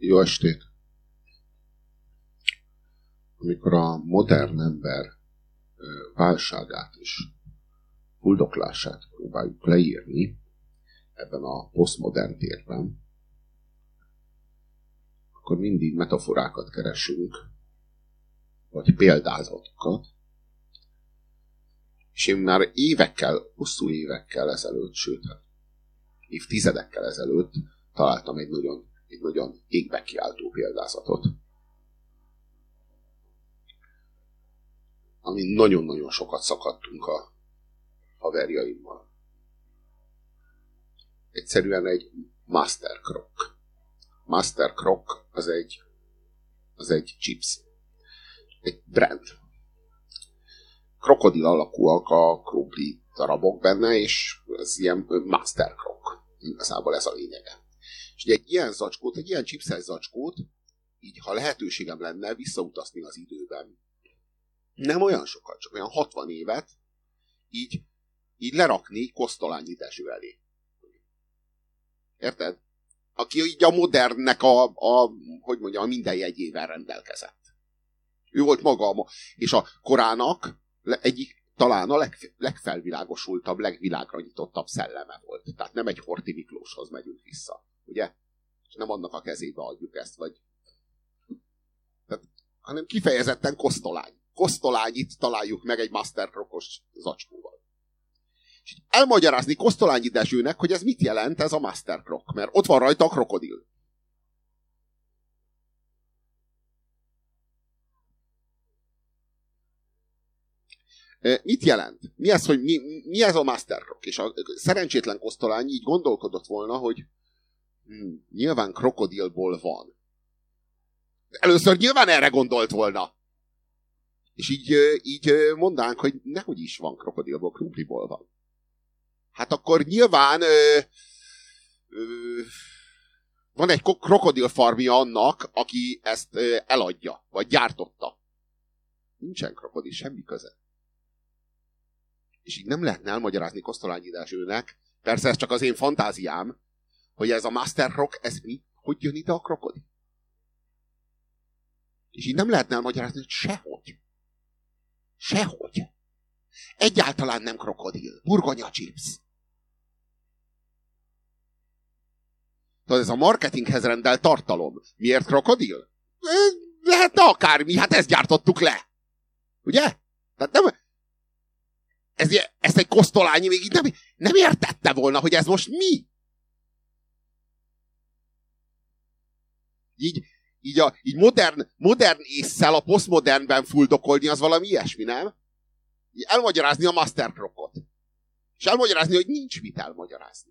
Jó estét! Amikor a modern ember válságát és fuldoklását próbáljuk leírni ebben a posztmodern térben, akkor mindig metaforákat keresünk, vagy példázatokat, és én már hosszú évekkel ezelőtt, sőt, évtizedekkel ezelőtt találtam egy nagyon égbe kiáltó példázatot, amin nagyon-nagyon sokat szakadtunk a haverjaimmal. Egyszerűen egy Master Croc. Master Croc az egy chips. Egy brand. Krokodil alakúak a krumpli darabok benne, és ez ilyen Master Croc. Igazából ez a lényege. És egy ilyen zacskót, egy ilyen chipses zacskót, így ha lehetőségem lenne visszautazni az időben, nem olyan sokat, csak olyan 60 évet, így lerakni Kosztolányi Dezső elé. Érted? Aki így a modernnek a minden jegyével rendelkezett. Ő volt maga, és a korának talán a legfelvilágosultabb, legvilágra nyitottabb szelleme volt. Tehát nem egy Horthy Miklóshoz megyünk vissza, ugye? És nem annak a kezébe adjuk ezt, hanem kifejezetten Kosztolány. Kosztolányit találjuk meg egy Master Crocos zacskóval. És elmagyarázni Kosztolányi Dezsőnek, hogy ez mit jelent ez a Master Croc, mert ott van rajta a krokodil. Mit jelent? Mi ez a Master Croc? És a szerencsétlen Kosztolányi így gondolkodott volna, hogy nyilván krokodilból van. Először nyilván erre gondolt volna. És így mondánk, hogy nehogy is van krokodilból, krumpliból van. Hát akkor nyilván van egy krokodilfarmja annak, aki ezt eladja, vagy gyártotta. Nincsen krokodil, semmi köze. És így nem lehetne elmagyarázni Kosztolányi Dezsőnek, persze ez csak az én fantáziám, hogy ez a Master Croc, ez mi? Hogy jön ide a krokodil? És így nem lehetne elmagyarázni, hogy sehogy. Sehogy. Egyáltalán nem krokodil. Burgonya chips. Tehát ez a marketinghez rendelt tartalom. Miért krokodil? Lehetne akármi, hát ezt gyártottuk le. Ugye? Tehát nem... Ezt egy Kosztolányi még így nem értette volna, hogy ez most mi. Így modern ésszel a posztmodernben fuldokolni, az valami ilyesmi, nem? Így elmagyarázni a Master Crocot. És elmagyarázni, hogy nincs mit elmagyarázni.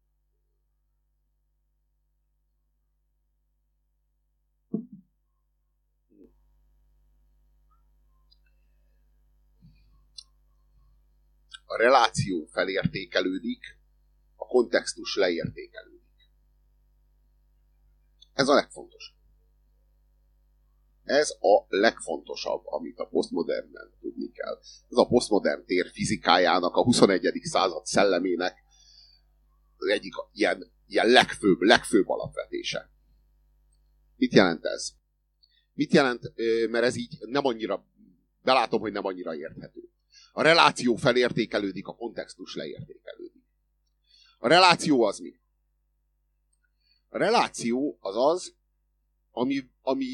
A reláció felértékelődik, a kontextus leértékelődik. Ez a legfontosabb. Ez a legfontosabb, amit a posztmodernben tudni kell. Ez a posztmodern tér fizikájának, a 21. század szellemének egyik ilyen legfőbb alapvetése. Mit jelent ez? Mit jelent, mert ez így nem annyira, belátom, hogy nem annyira érthető. A reláció felértékelődik, a kontextus leértékelődik. A reláció az mi? A reláció az, ami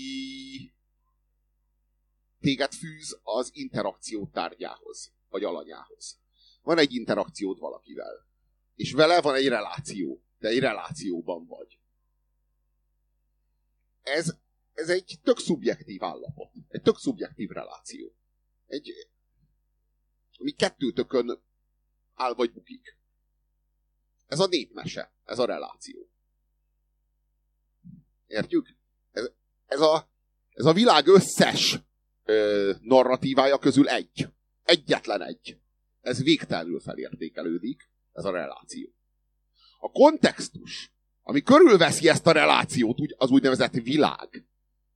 téged fűz az interakció tárgyához, vagy alanyához. Van egy interakciód valakivel, és vele van egy reláció. Te egy relációban vagy. Ez egy tök szubjektív állapot. Egy tök szubjektív reláció. Ami kettőtökön áll vagy bukik. Ez a népmese, ez a reláció. Értjük? Ez a világ összes narratívája közül egyetlen egy. Ez végtelenül felértékelődik, ez a reláció. A kontextus, ami körülveszi ezt a relációt, az úgynevezett világ,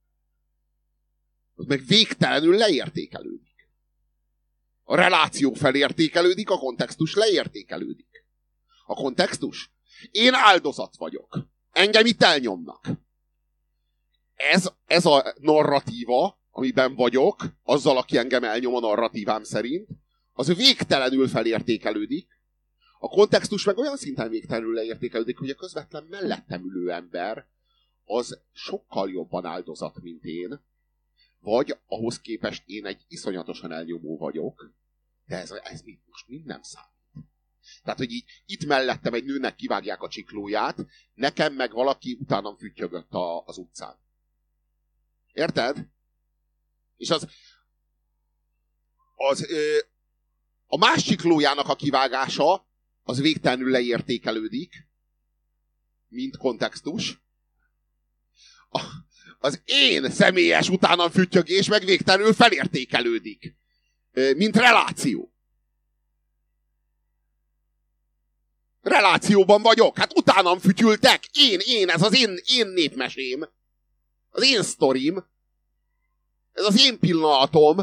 az meg végtelenül leértékelődik. A reláció felértékelődik, a kontextus leértékelődik. A kontextus? Én áldozat vagyok. Engem itt elnyomnak. ez a narratíva, amiben vagyok, azzal, aki engem elnyom a narratívám szerint, az végtelenül felértékelődik. A kontextus meg olyan szinten végtelenül leértékelődik, hogy a közvetlen mellettem ülő ember az sokkal jobban áldozat, mint én, vagy ahhoz képest én egy iszonyatosan elnyomó vagyok, de ez most mind nem számít. Tehát, hogy így itt mellettem egy nőnek kivágják a csiklóját, nekem meg valaki utánam füttyögött az utcán. Érted? És a más csiklójának a kivágása az végtelenül leértékelődik, mint kontextus. Az én személyes utánam füttyögés meg végtelenül felértékelődik, mint reláció. Relációban vagyok, hát utánam fütyültek, ez az én népmesém, az én sztorim, ez az én pillanatom,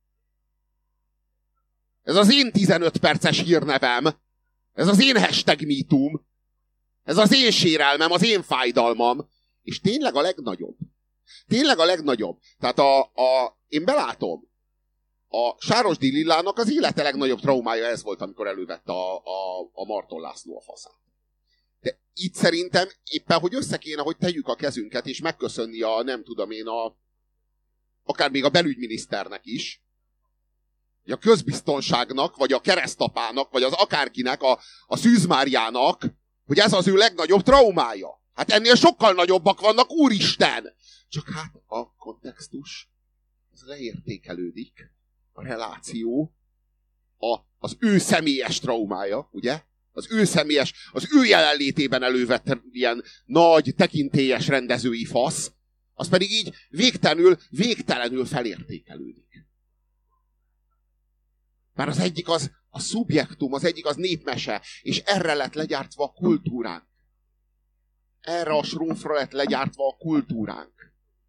ez az én 15 perces hírnevem, ez az én hashtag MeToo-m, ez az én sérelmem, az én fájdalmam, és tényleg a legnagyobb. Tényleg a legnagyobb. Tehát én belátom, a Sárosdi Lillának az élete legnagyobb traumája ez volt, amikor elővette a Marton László a faszát. De itt szerintem éppen, hogy össze kéne, hogy tegyük a kezünket, és megköszönni nem tudom én, akár még a belügyminiszternek is, vagy a közbiztonságnak, vagy a keresztapának, vagy az akárkinek, a Szűz Máriának, hogy ez az ő legnagyobb traumája. Hát ennél sokkal nagyobbak vannak, úristen! Csak hát a kontextus az leértékelődik, a reláció, az ő személyes traumája, ugye? Az ő jelenlétében elővett ilyen nagy, tekintélyes rendezői fasz, az pedig így végtelenül felértékelődik. Mert az egyik az a szubjektum, az egyik az népmese, és erre lett legyártva a kultúránk. Erre a srófra lett legyártva a kultúránk.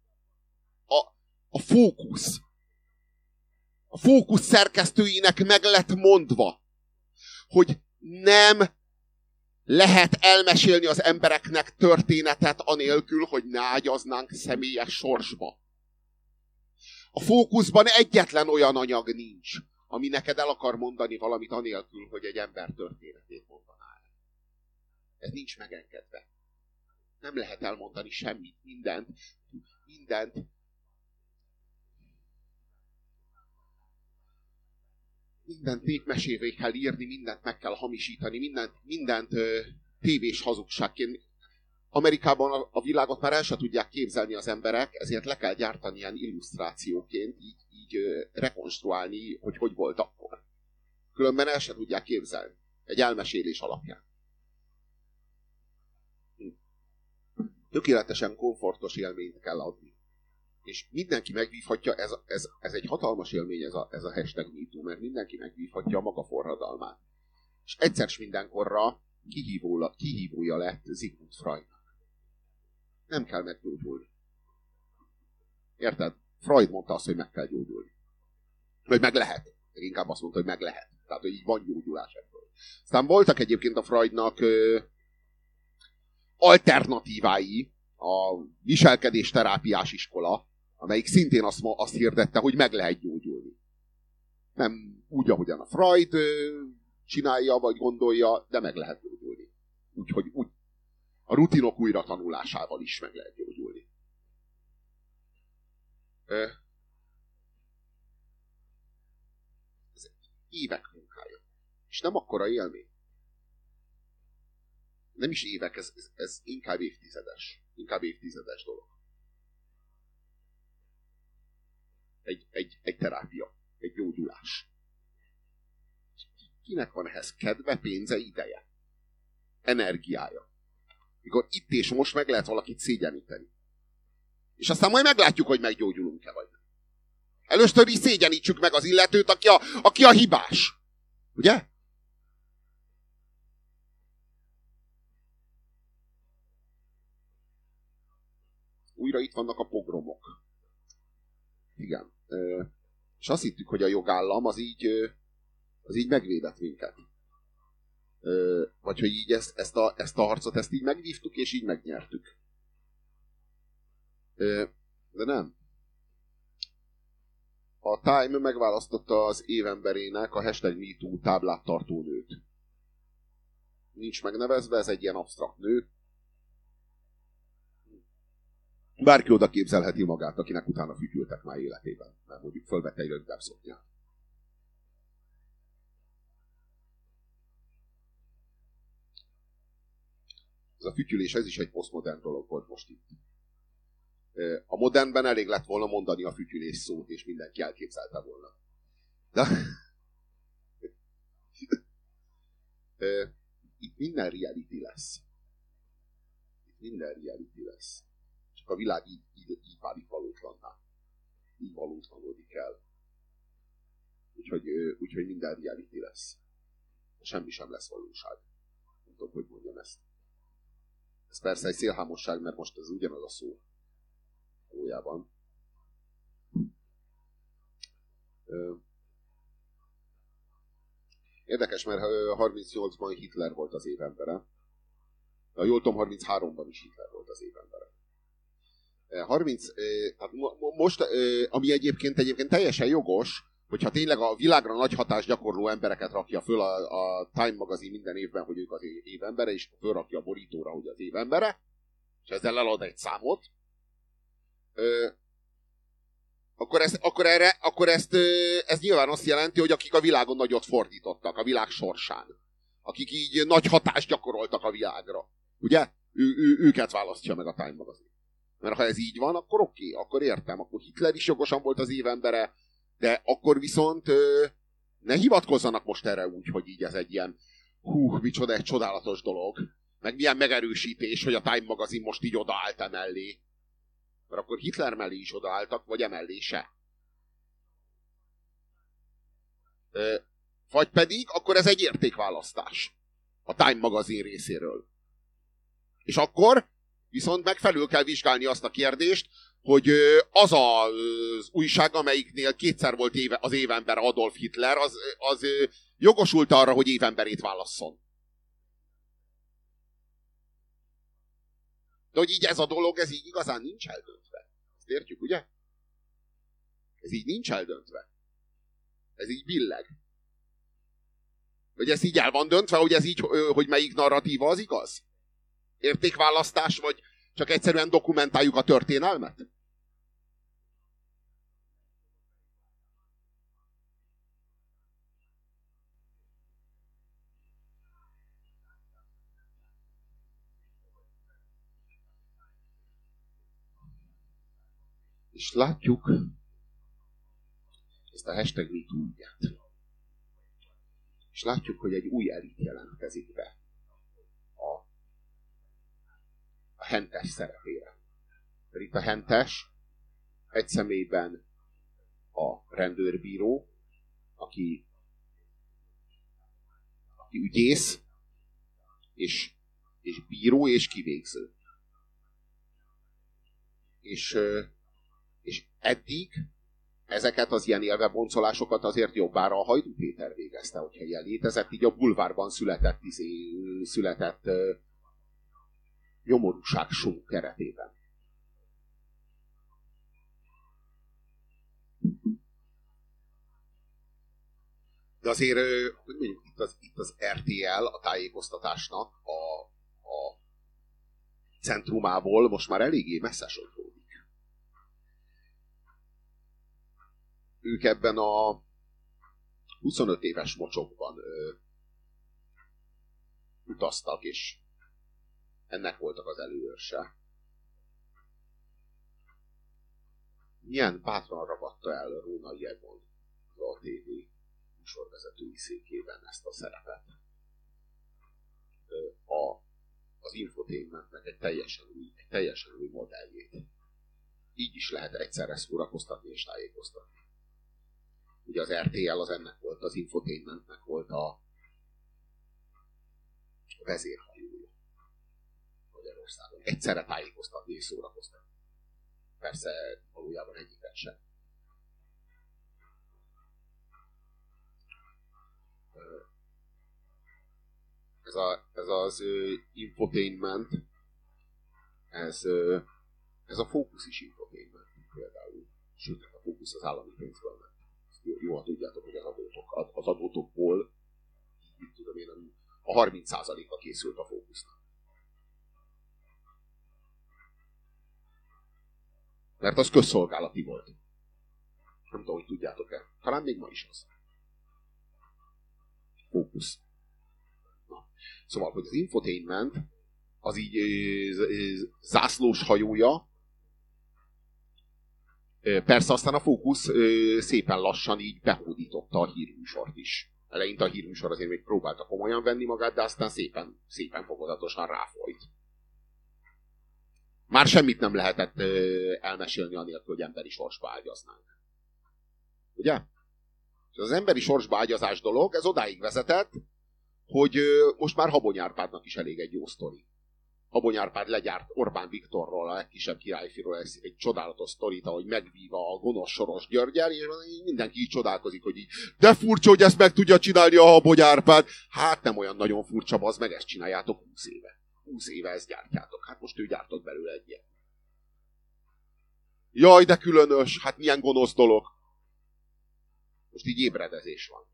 A fókusz. A fókusz szerkesztőinek meg lett mondva, hogy nem lehet elmesélni az embereknek történetet anélkül, hogy ne ágyaznánk személyes sorsba. A fókuszban egyetlen olyan anyag nincs, ami neked el akar mondani valamit anélkül, hogy egy ember történetét mondanál. Ez nincs megengedve. Nem lehet elmondani semmit, mindent. Mindent népmesévé kell írni, mindent meg kell hamisítani, mindent tévés hazugságként. Amerikában a világot már el se tudják képzelni az emberek, ezért le kell gyártani ilyen illusztrációként, így rekonstruálni, hogy volt akkor. Különben el se tudják képzelni. Egy elmesélés alapján. Tökéletesen komfortos élményt kell adni. És mindenki megvívhatja, ez egy hatalmas élmény, ez a hashtag MeToo, mert mindenki megvívhatja a maga forradalmát. És egyszer s mindenkorra kihívója lett Sigmund Freudnak. Nem kell meggyógyulni. Érted? Freud mondta azt, hogy meg kell gyógyulni. Vagy meg lehet. Inkább azt mondta, hogy meg lehet. Tehát, hogy így van gyógyulás ebből. Aztán voltak egyébként a Freudnak alternatívái, a viselkedésterápiás iskola, amelyik szintén azt hirdette, hogy meg lehet gyógyulni. Nem úgy, ahogyan a Freud csinálja, vagy gondolja, de meg lehet gyógyulni. Úgyhogy a rutinok újra tanulásával is meg lehet gyógyulni. Ez évek munkája. És nem akkora élmény. Nem is évek, ez inkább évtizedes. Inkább évtizedes dolog. Egy terápia. Egy gyógyulás. Kinek van ehhez kedve, pénze, ideje? Energiája. Mikor itt és most meg lehet valakit szégyeníteni. És aztán majd meglátjuk, hogy meggyógyulunk-e vagy nem. Először is szégyenítsük meg az illetőt, aki a hibás. Ugye? Újra itt vannak a pogromok. Igen. És azt hittük, hogy a jogállam az így megvédett minket. Vagy hogy így ezt a harcot így megvívtuk, és így megnyertük. De nem. A Time megválasztotta az évemberének a #MeToo táblát tartó nőt. Nincs megnevezve, ez egy ilyen absztrakt nő. Bárki oda képzelheti magát, akinek utána fütyültek már életében. Mert mondjuk fölvette egy rövidebb szoknyát. Ez a fütyülés, ez is egy posztmodern dolog volt most itt. A modernben elég lett volna mondani a fütyülés szót, és mindenki elképzelte volna. De... Itt minden reality lesz. Itt minden reality lesz. Csak a világ így válik valótlanná. Így valótlanodik el. Úgyhogy minden reality lesz. Semmi sem lesz valóság. Nem tudom, hogy mondjam ezt. Ez persze egy szélhámosság, mert most ez ugyanaz a szó. Valójában. Érdekes, mert 38-ban Hitler volt az évembere. De jól tudom, 33-ban is Hitler volt az évembere. 30, tehát most, ami egyébként teljesen jogos, hogyha tényleg a világra nagy hatást gyakorló embereket rakja föl a Time magazin minden évben, hogy ők az évembere, és fölrakja a borítóra, hogy az évembere, és ezzel elad egy számot, akkor ez nyilván azt jelenti, hogy akik a világon nagyot fordítottak, a világ sorsán, akik így nagy hatást gyakoroltak a világra, ugye? Őket választja meg a Time magazin. Mert ha ez így van, akkor oké, akkor értem, akkor Hitler is jogosan volt az évembere, de akkor viszont ne hivatkozzanak most erre úgy, hogy így ez egy ilyen micsoda egy csodálatos dolog, meg milyen megerősítés, hogy a Time magazin most így odaállt emellé. Mert akkor Hitler mellé is odaálltak, vagy emellé se. Vagy pedig, akkor ez egy értékválasztás a Time magazin részéről. És akkor viszont meg felül kell vizsgálni azt a kérdést, hogy az az újság, amelyiknél kétszer volt az évember Adolf Hitler, az jogosult arra, hogy évemberét válasszon. De hogy így ez a dolog, ez így igazán nincs eldöntve. Ezt értjük, ugye? Ez így nincs eldöntve. Ez így billeg. Hogy ez így el van döntve, hogy ez így, hogy melyik narratíva az igaz? Értékválasztás, vagy csak egyszerűen dokumentáljuk a történelmet? És látjuk ezt a #MeToo ügyet. És látjuk, hogy egy új elit jelentkezik be a hentes szerepére. Mert itt a hentes egy személyben a rendőrbíró, aki ügyész, és bíró, és kivégző. És eddig ezeket az ilyen élveboncolásokat azért jobbára a Hajdú Péter végezte, hogyha ilyen létezett, így a bulvárban született nyomorúság show keretében. De azért, hogy mondjuk, itt az RTL a tájékoztatásnak a centrumából most már eléggé messze sodródik. Ők ebben a 25 éves mocsokban utaztak, és ennek voltak az előőrse. Milyen bátran ragadta el Rónai Egon az ATV műsorvezetői székében ezt a szerepet. Az infotainmentnek egy teljesen új modelljét. Így is lehet egyszerre szórakoztatni és tájékoztatni. Ugye az RTL az ennek volt, az infotainmentnek volt a vezérhajója Magyarországon. Egyszerre tájékoztatni és szórakoztatni. Persze valójában egyiket sem. Ez az infotainment, ez Ez a fókusz is infotainment például. Sőt, a fókusz az állami pénzből ment. Jól tudjátok, hogy az adótokból, tudom én, a 30%-a készült a fókusznak. Mert az közszolgálati volt. Nem tudom, hogy tudjátok-e. Talán még ma is az. Fókusz. Na. Szóval, hogy az infotainment az így zászlós hajója, persze aztán a fókusz szépen lassan így behódította a hírműsort is. Eleinte a hírműsor azért még próbálta komolyan venni magát, de aztán szépen fokozatosan ráfolyt. Már semmit nem lehetett elmesélni anélkül, hogy emberi sorsba ágyaznánk. Ugye? És az emberi sorsba ágyazás dolog, ez odáig vezetett, hogy most már Habony Árpádnak is elég egy jó sztori. Habony Árpád legyárt Orbán Viktorról, a legkisebb királyfiról egy csodálatos sztorit, ahogy megvíva a gonosz Soros Györgyel, és mindenki így csodálkozik, hogy így, de furcsa, hogy ezt meg tudja csinálni a Habony Árpád. Hát nem olyan nagyon furcsa, bazd meg, ezt csináljátok 20 éve. 20 éve ezt gyártjátok. Hát most ő gyártott belőle egy ilyet. Jaj, de különös, hát milyen gonosz dolog. Most így ébredezés van.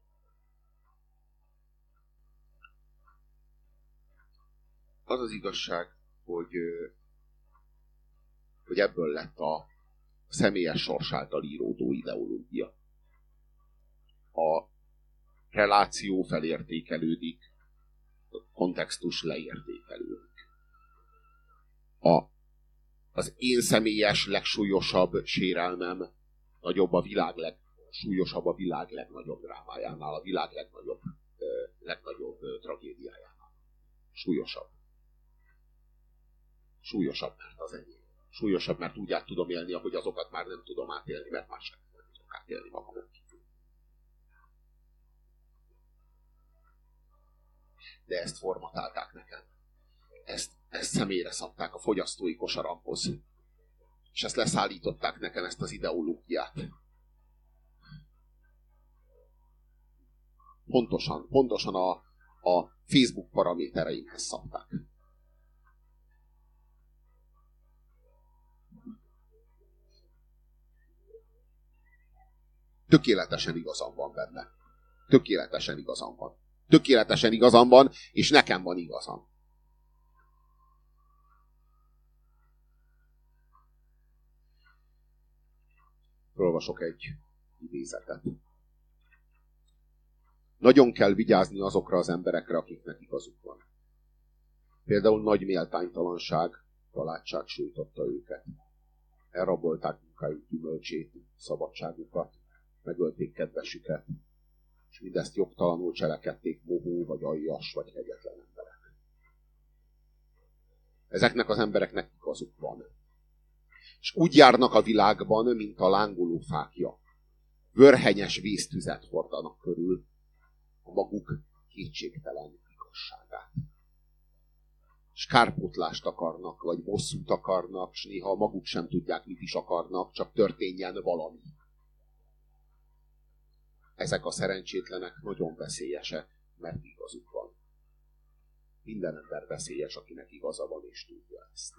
Az az igazság, hogy ebből lett a személyes sors által íródó ideológia. A reláció felértékelődik, a kontextus leértékelődik. Az én személyes legsúlyosabb sérelmem nagyobb a világ legsúlyosabb a világ legnagyobb drámájánál, a világ legnagyobb tragédiájánál. Súlyosabb. Súlyosabb, mert az enyém. Súlyosabb, mert úgy át tudom élni, ahogy azokat már nem tudom átélni, mert már sem nem tudok átélni magamon kívül. De ezt formatálták nekem. Ezt személyre szabták a fogyasztói kosaramhoz. És ezt leszállították nekem, ezt az ideológiát. Pontosan a Facebook paramétereimhez szabták. Tökéletesen igazam van benne. Tökéletesen igazam van. Tökéletesen igazam van, és nekem van igazam. Olvasok egy idézetet. Nagyon kell vigyázni azokra az emberekre, akiknek igazuk van. Például nagy méltánytalanság, családság sújtotta őket. Elrabolták munkájuk gyümölcsét, szabadságukat, megölték kedvesüket, és mindezt jogtalanul cselekedték mohó, vagy aljas, vagy kegyetlen emberek. Ezeknek az embereknek igazuk van. És úgy járnak a világban, mint a lángoló fákja. Vörhenyes víztüzet hordanak körül, a maguk kétségtelen igazságát. És kárpótlást akarnak, vagy bosszút akarnak, és néha maguk sem tudják, mit is akarnak, csak történjen valami. Ezek a szerencsétlenek nagyon veszélyesek, mert igazuk van. Minden ember veszélyes, akinek igaza van, és tudja ezt.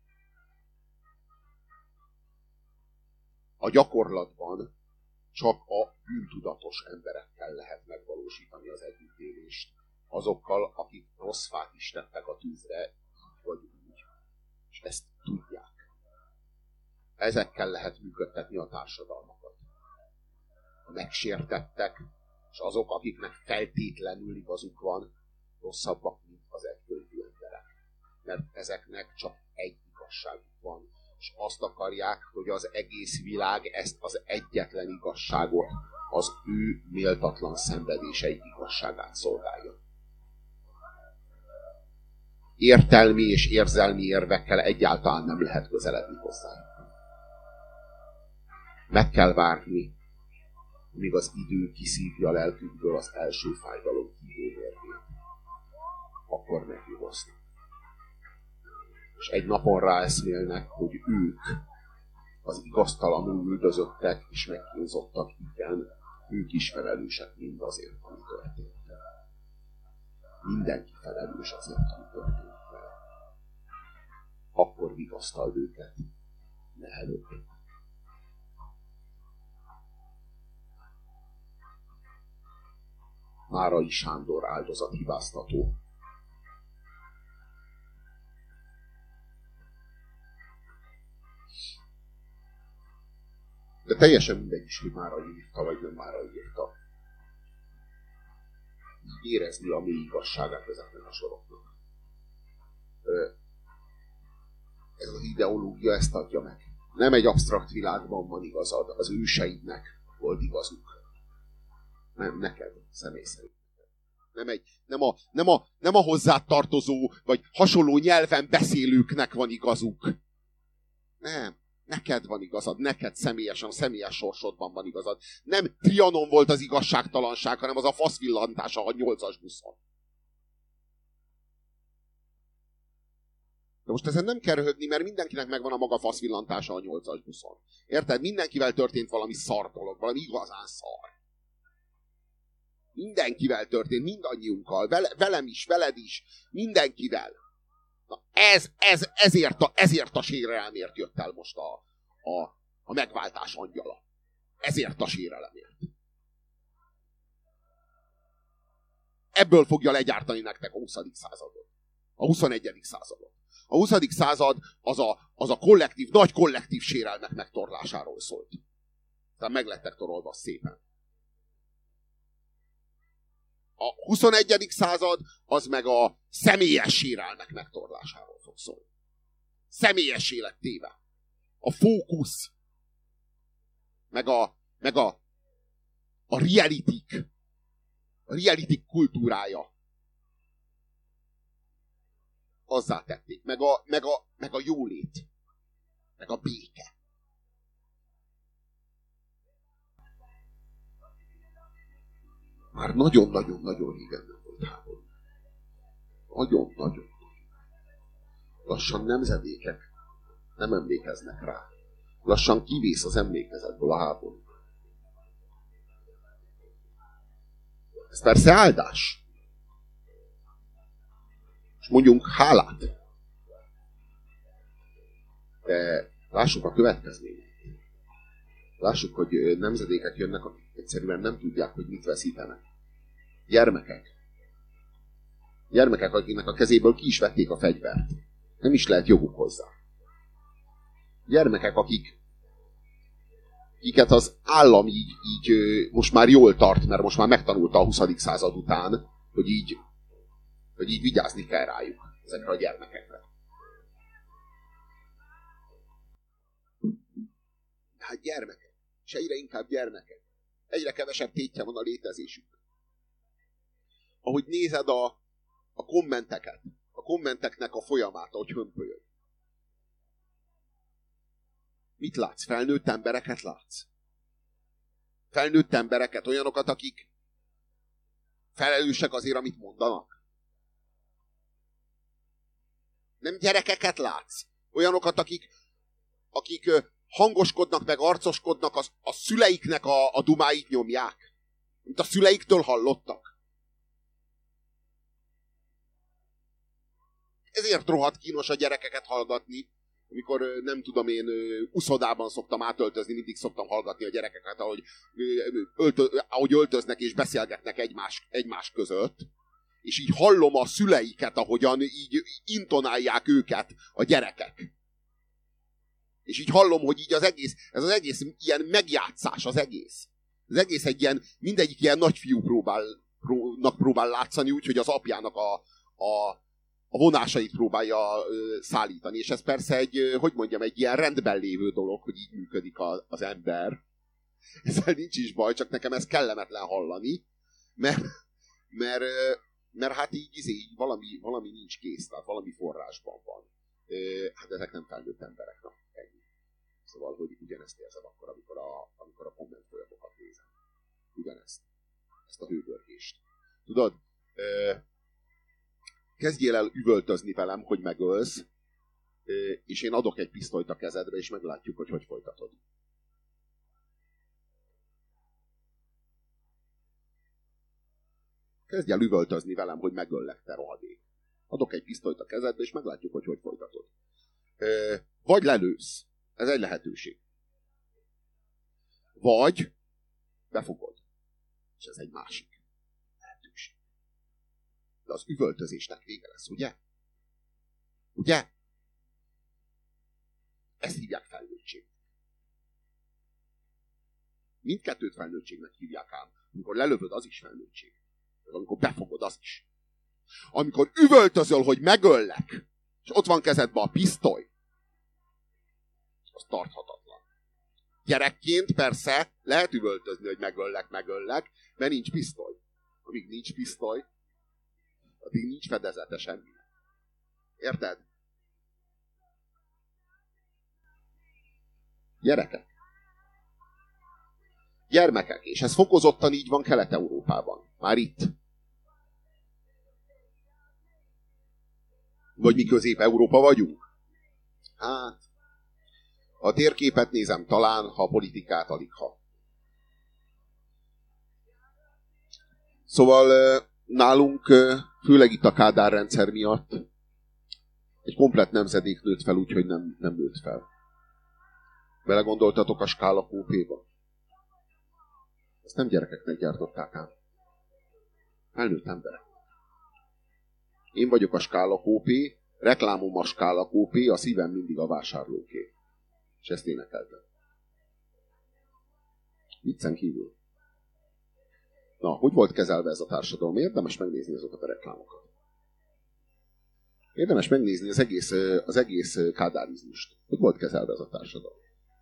A gyakorlatban csak a bűntudatos emberekkel lehet megvalósítani az együttélést. Azokkal, akik rossz fát is tettek a tűzre, vagy úgy. És ezt tudják. Ezekkel lehet működtetni a társadalmakat. A megsértettek, és azok, akiknek feltétlenül igazuk van, rosszabbak, mint az egykörű emberek. Mert ezeknek csak egy igazságuk van. És azt akarják, hogy az egész világ ezt az egyetlen igazságot, az ő méltatlan szenvedései igazságát szolgálja. Értelmi és érzelmi érvekkel egyáltalán nem lehet közeledni hozzá. Meg kell várni, míg az idő kiszívja lelkükből az első fájdalom hívó mérvét. Akkor megnyugosznak. És egy napon ráeszmélnek, hogy ők, az igaztalanul üldözöttek és megkínzottak, igen, ők is felelősek mindazért, ami történt. Mindenki felelős azért, ami történt vele. Akkor vigasztald őket, Ne előbb. Márai Sándor áldozathibáztató. De teljesen mindegy is, hogy Márai írta, vagy nem Márai írta. Így érezni a mély igazságát ezeknek a soroknak. Ez az ideológia ezt adja meg. Nem egy absztrakt világban van igazad, az őseidnek volt igazuk. Nem neked, személy szerint. Nem a hozzád tartozó, vagy hasonló nyelven beszélőknek van igazuk. Nem. Neked van igazad, neked személyesen, személyes sorsodban van igazad. Nem Trianon volt az igazságtalanság, hanem az a faszvillantása a 8-as buszon. De most ezen nem kell röhögni, mert mindenkinek megvan a maga faszvillantása a 8-as buszon. Érted? Mindenkivel történt valami szar dolog, valami igazán szar. Mindenkivel történt, mindannyiunkkal, velem is, veled is, mindenkivel. Na ezért a sérelemért jött el most a megváltás angyala. Ezért a sérelemért. Ebből fogja legyártani nektek a 20. századot. A 21. századot. A 20. század az a kollektív, nagy kollektív sérelmek megtorlásáról szólt. Tehát meg lettek torolva szépen. A 21. század az meg a személyes sérelmek megtorlásáról fog szólni. Személyes élettéve. A fókusz. Meg a realitik. A realitik kultúrája. Azzá tették. Meg a jólét. Meg a béke. Már nagyon-nagyon-nagyon régen nem volt háború. Nagyon-nagyon. Lassan nemzedékek nem emlékeznek rá. Lassan kivész az emlékezetből a háború. Ez persze áldás. És mondjunk hálát. De lássuk a következményt. Lássuk, hogy nemzedékek jönnek, akik egyszerűen nem tudják, hogy mit veszítenek. Gyermekek. Gyermekek, akiknek a kezéből ki is vették a fegyvert. Nem is lehet joguk hozzá. Gyermekek, akiket az állam így most már jól tart, mert most már megtanulta a 20. század után, hogy így vigyázni kell rájuk, ezekre a gyermekekre. Hát gyermekek. És egyre inkább gyermekek. Egyre kevesebb tétje van a létezésük. Ahogy nézed a kommenteket, a kommenteknek a folyamát, ahogy hömpölyög. Mit látsz? Felnőtt embereket látsz? Felnőtt embereket, olyanokat, akik felelősek azért, amit mondanak? Nem gyerekeket látsz? Olyanokat, akik hangoskodnak, meg arcoskodnak, a szüleiknek a dumáit nyomják. Mint a szüleiktől hallottak. Ezért rohadt kínos a gyerekeket hallgatni, amikor nem tudom én, uszodában szoktam átöltözni, mindig szoktam hallgatni a gyerekeket, ahogy öltöznek és beszélgetnek egymás között, és így hallom a szüleiket, ahogyan így intonálják őket a gyerekek. És így hallom, hogy így ez az egész ilyen megjátszás az egész. Az egész egy ilyen, mindegyik ilyen nagyfiú próbál látszani, úgyhogy az apjának a vonásait próbálja szállítani. És ez persze egy ilyen rendben lévő dolog, hogy így működik az ember. Ezzel nincs is baj, csak nekem ez kellemetlen hallani, mert hát így valami nincs kész, tehát valami forrásban van. Hát ezek nem felnőtt emberek, na, ennyi. Szóval, hogy ugyanezt érzem akkor, amikor a komment folyamokat nézem. Ugyanezt. Ezt a hőgörgést. Tudod, kezdjél el üvöltözni velem, hogy megölsz, és én adok egy pisztolyt a kezedbe, és meglátjuk, hogy folytatod. Kezdj el üvöltözni velem, hogy megöllek, te rohadék. Adok egy pisztolyt a kezedbe, és meglátjuk, hogy folytatod. Vagy lelősz. Ez egy lehetőség. Vagy befogod. És ez egy másik lehetőség. De az üvöltözésnek vége lesz, ugye? Ugye? Ezt hívják felnőttség. Mindkettőt felnőttségnek hívják ám. Amikor lelövöd, az is felnőttség. Amikor befogod, az is. Amikor üvöltözöl, hogy megöllek, és ott van kezedben a pisztoly, az tarthatatlan. Gyerekként persze lehet üvöltözni, hogy megöllek, mert nincs pisztoly. Amíg nincs pisztoly, addig nincs fedezete semmi. Érted? Gyerekek. Gyermekek. És ez fokozottan így van Kelet-Európában. Már itt. Vagy mi Közép-Európa vagyunk? Hát, ha a térképet nézem, talán, ha a politikát, aligha. Szóval nálunk, főleg itt a Kádár rendszer miatt egy komplett nemzedék nőtt fel, úgyhogy nem nőtt fel. Belegondoltatok a Skála kópéba? Ezt nem gyerekeknek gyártották ám. Felnőtt emberek. Én vagyok a Skála kópé, reklámom a Skála kópé, a szívem mindig a vásárlóké. És ezt énekeltem. Viccen kívül. Na, hogy volt kezelve ez a társadalom? Érdemes megnézni azokat a reklámokat. Érdemes megnézni az egész kádárizmust. Hogy volt kezelve ez a társadalom?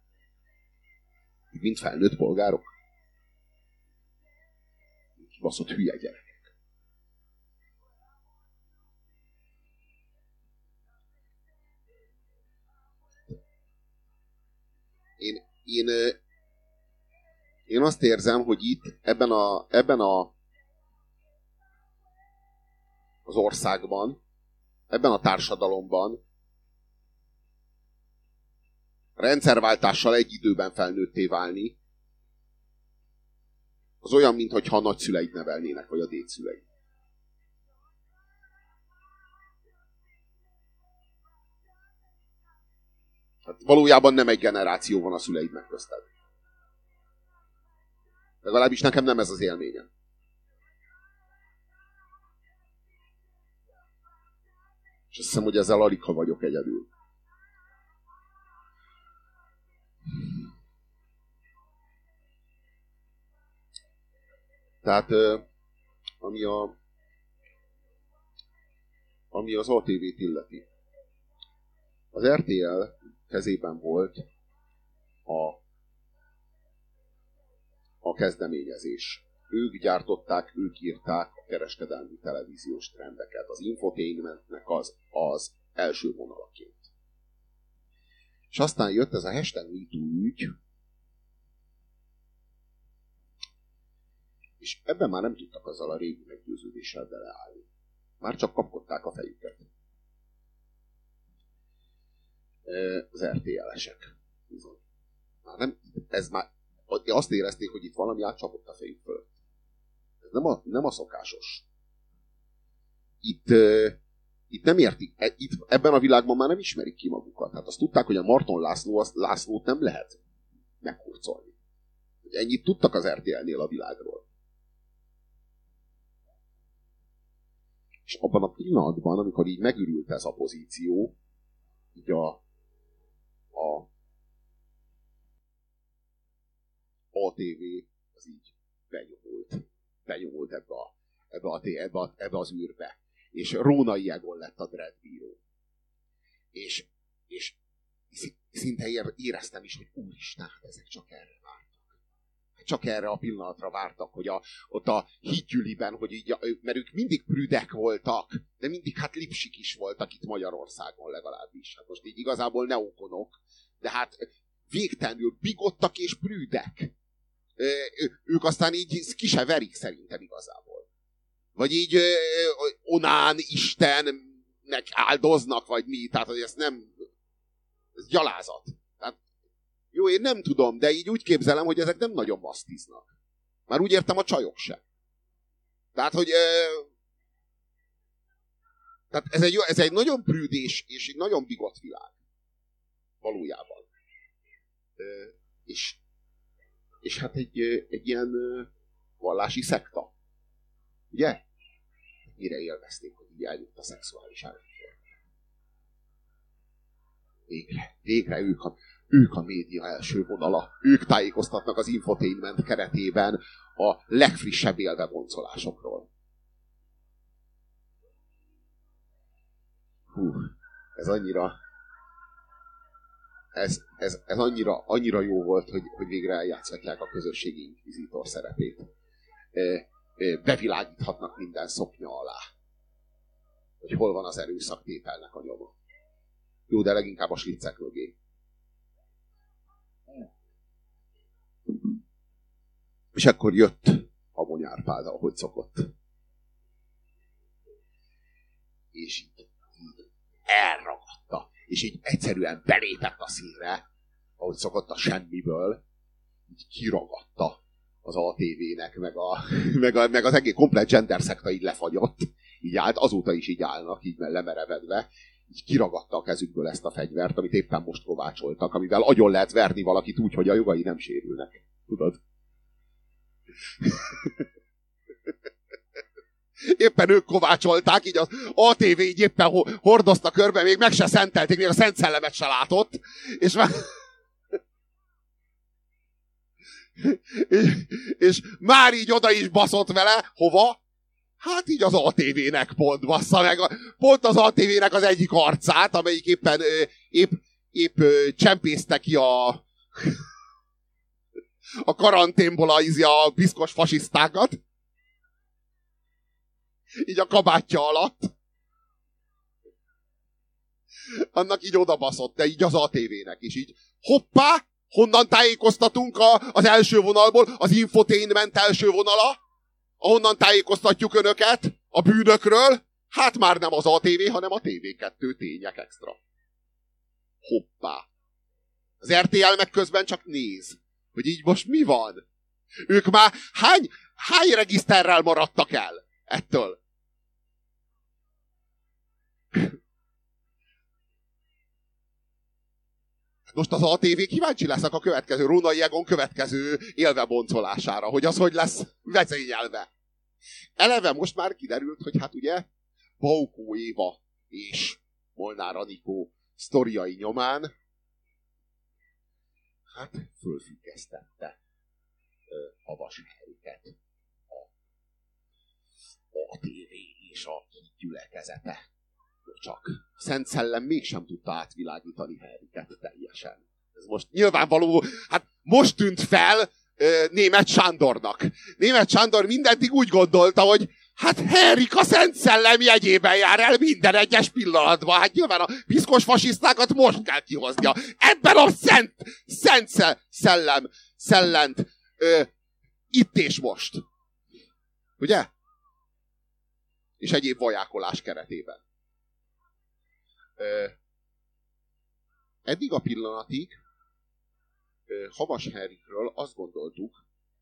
Mint felnőtt polgárok. Kibaszott hülye gyerekek. Én azt érzem, hogy itt ebben az országban, ebben a társadalomban rendszerváltással egy időben felnőtté válni, az olyan, mintha a nagyszüleid nevelnének, vagy a dédszüleid. Hát valójában nem egy generáció van a szüleidnek közted. Legalábbis nekem nem ez az élményem. És azt hiszem, hogy ezzel aligha vagyok egyedül. Tehát, ami az ATV-t illeti. Az RTL kezében volt a kezdeményezés. Ők gyártották, ők írták a kereskedelmi televíziós trendeket. Az infotainmentnek az első vonalaként. És aztán jött ez a #MeToo ügy, és ebben már nem tudtak azzal a régi meggyőződéssel beleállni. Már csak kapkodták a fejüket. Az RTL-esek. Bizony. Azt érezték, hogy itt valami átcsapott a fejük fölött. Ez nem a szokásos. Itt nem értik, itt ebben a világban már nem ismerik ki magukat. Hát azt tudták, hogy a Marton Lászlót nem lehet meghurcolni. Ennyit tudtak az RTL-nél a világról. És abban a pillanatban, amikor így megürült ez a pozíció, így a ATV az így benyomult ebbe az űrbe. És Rónai Egon lett a dreadbíró. És szinte éreztem is, hogy úristen, hát ezek csak erre vártak. Csak erre a pillanatra vártak, hogy ott a Hídgyüliben, hogy így, mert ők mindig prüdek voltak, de mindig hát lipsik is voltak itt Magyarországon legalábbis. Hát most így igazából neokonok, de hát végtelenül bigottak és prüdek. Ők aztán így ki se verik szerintem igazából. Vagy így Onán Istennek áldoznak, vagy mi, tehát hogy ez nem, ez gyalázat. Tehát, jó, én nem tudom, de így úgy képzelem, hogy ezek nem nagyon masztiznak. Már úgy értem, a csajok se. Tehát, hogy tehát ez egy nagyon prűd és egy nagyon bigott világ. Valójában. és hát egy ilyen vallási szekta. Ugye? Mire élvezték, hogy így eljött a szexuális ellenfél. Végre ők a média első vonala. Ők tájékoztatnak az infotainment keretében a legfrissebb élveboncolásokról. Ez annyira... Ez annyira jó volt, hogy végre eljátszhatják a közösségi inkvizítor szerepét. Bevilágíthatnak minden szoknya alá, hogy hol van az erőszaktételnek a nyoma. Jó, de leginkább a sliccek mögé. És akkor jött a Árpád, ahogy szokott. És így elragadta. És így egyszerűen belépett a színre, ahogy szokott a semmiből, így kiragadta az ATV-nek, meg az egész komplet gender szekta így lefagyott. Így állt, azóta is így állnak, így lemerevedve. Így kiragadta a kezükből ezt a fegyvert, amit éppen most kovácsoltak, amivel agyon lehet verni valakit úgy, hogy a jogai nem sérülnek. Tudod? Éppen ők kovácsolták, így az ATV így éppen hordozta körbe, még meg se szentelték, még a Szent Szellemet se látott, és már... és már így oda is baszott vele, hova? Hát így az ATV-nek pont bassza meg, pont az ATV-nek az egyik arcát, amelyik éppen épp csempészte ki a karanténból a piszkos fasisztákat. Így a kabátja alatt. Annak így odabaszott, de így az ATV-nek is így. Hoppá! Honnan tájékoztatunk az első vonalból, az infotainment első vonala? Ahonnan tájékoztatjuk önöket a bűnökről? Hát már nem az ATV, hanem a TV2 tények extra. Hoppá! Az RTL meg közben csak néz, hogy így most mi van? Ők már hány regiszterrel maradtak el ettől? Most az ATV kíváncsi leszek a következő, Rónai Egon következő élveboncolására, hogy az hogy lesz vezényelve. Eleve most már kiderült, hogy hát ugye Baukó Éva és Molnár Anikó sztoriai nyomán hát fölfüggesztette Havas Henriket a ATV és a gyülekezete. Csak Szent Szellem mégsem tudta átvilágítani Henriket teljesen. Ez most nyilvánvaló, hát most tűnt fel Németh Sándornak. Németh Sándor mindeddig úgy gondolta, hogy hát Henrik a Szent Szellem jegyében jár el minden egyes pillanatban. Hát nyilván a piszkos fasisztákat most kell kihoznia. Ebben a szent szellent itt és most. Ugye? És egyéb vajákolás keretében. Eddig a pillanatig Havas Henrikről azt gondoltuk,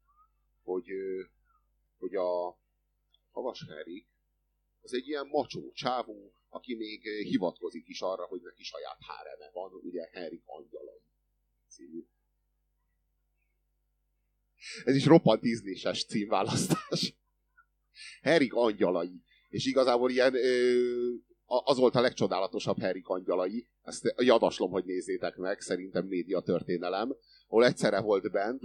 hogy a Havas Henrik az egy ilyen macsó csávó, aki még hivatkozik is arra, hogy neki saját háreme van, ugye Henrik Angyalai című. Ez is roppant ízléses címválasztás. Henrik Angyalai. És igazából ilyen... az volt a legcsodálatosabb Henrik Angyalai, ezt javaslom, hogy nézzétek meg, szerintem média történelem, ahol egyszerre volt bent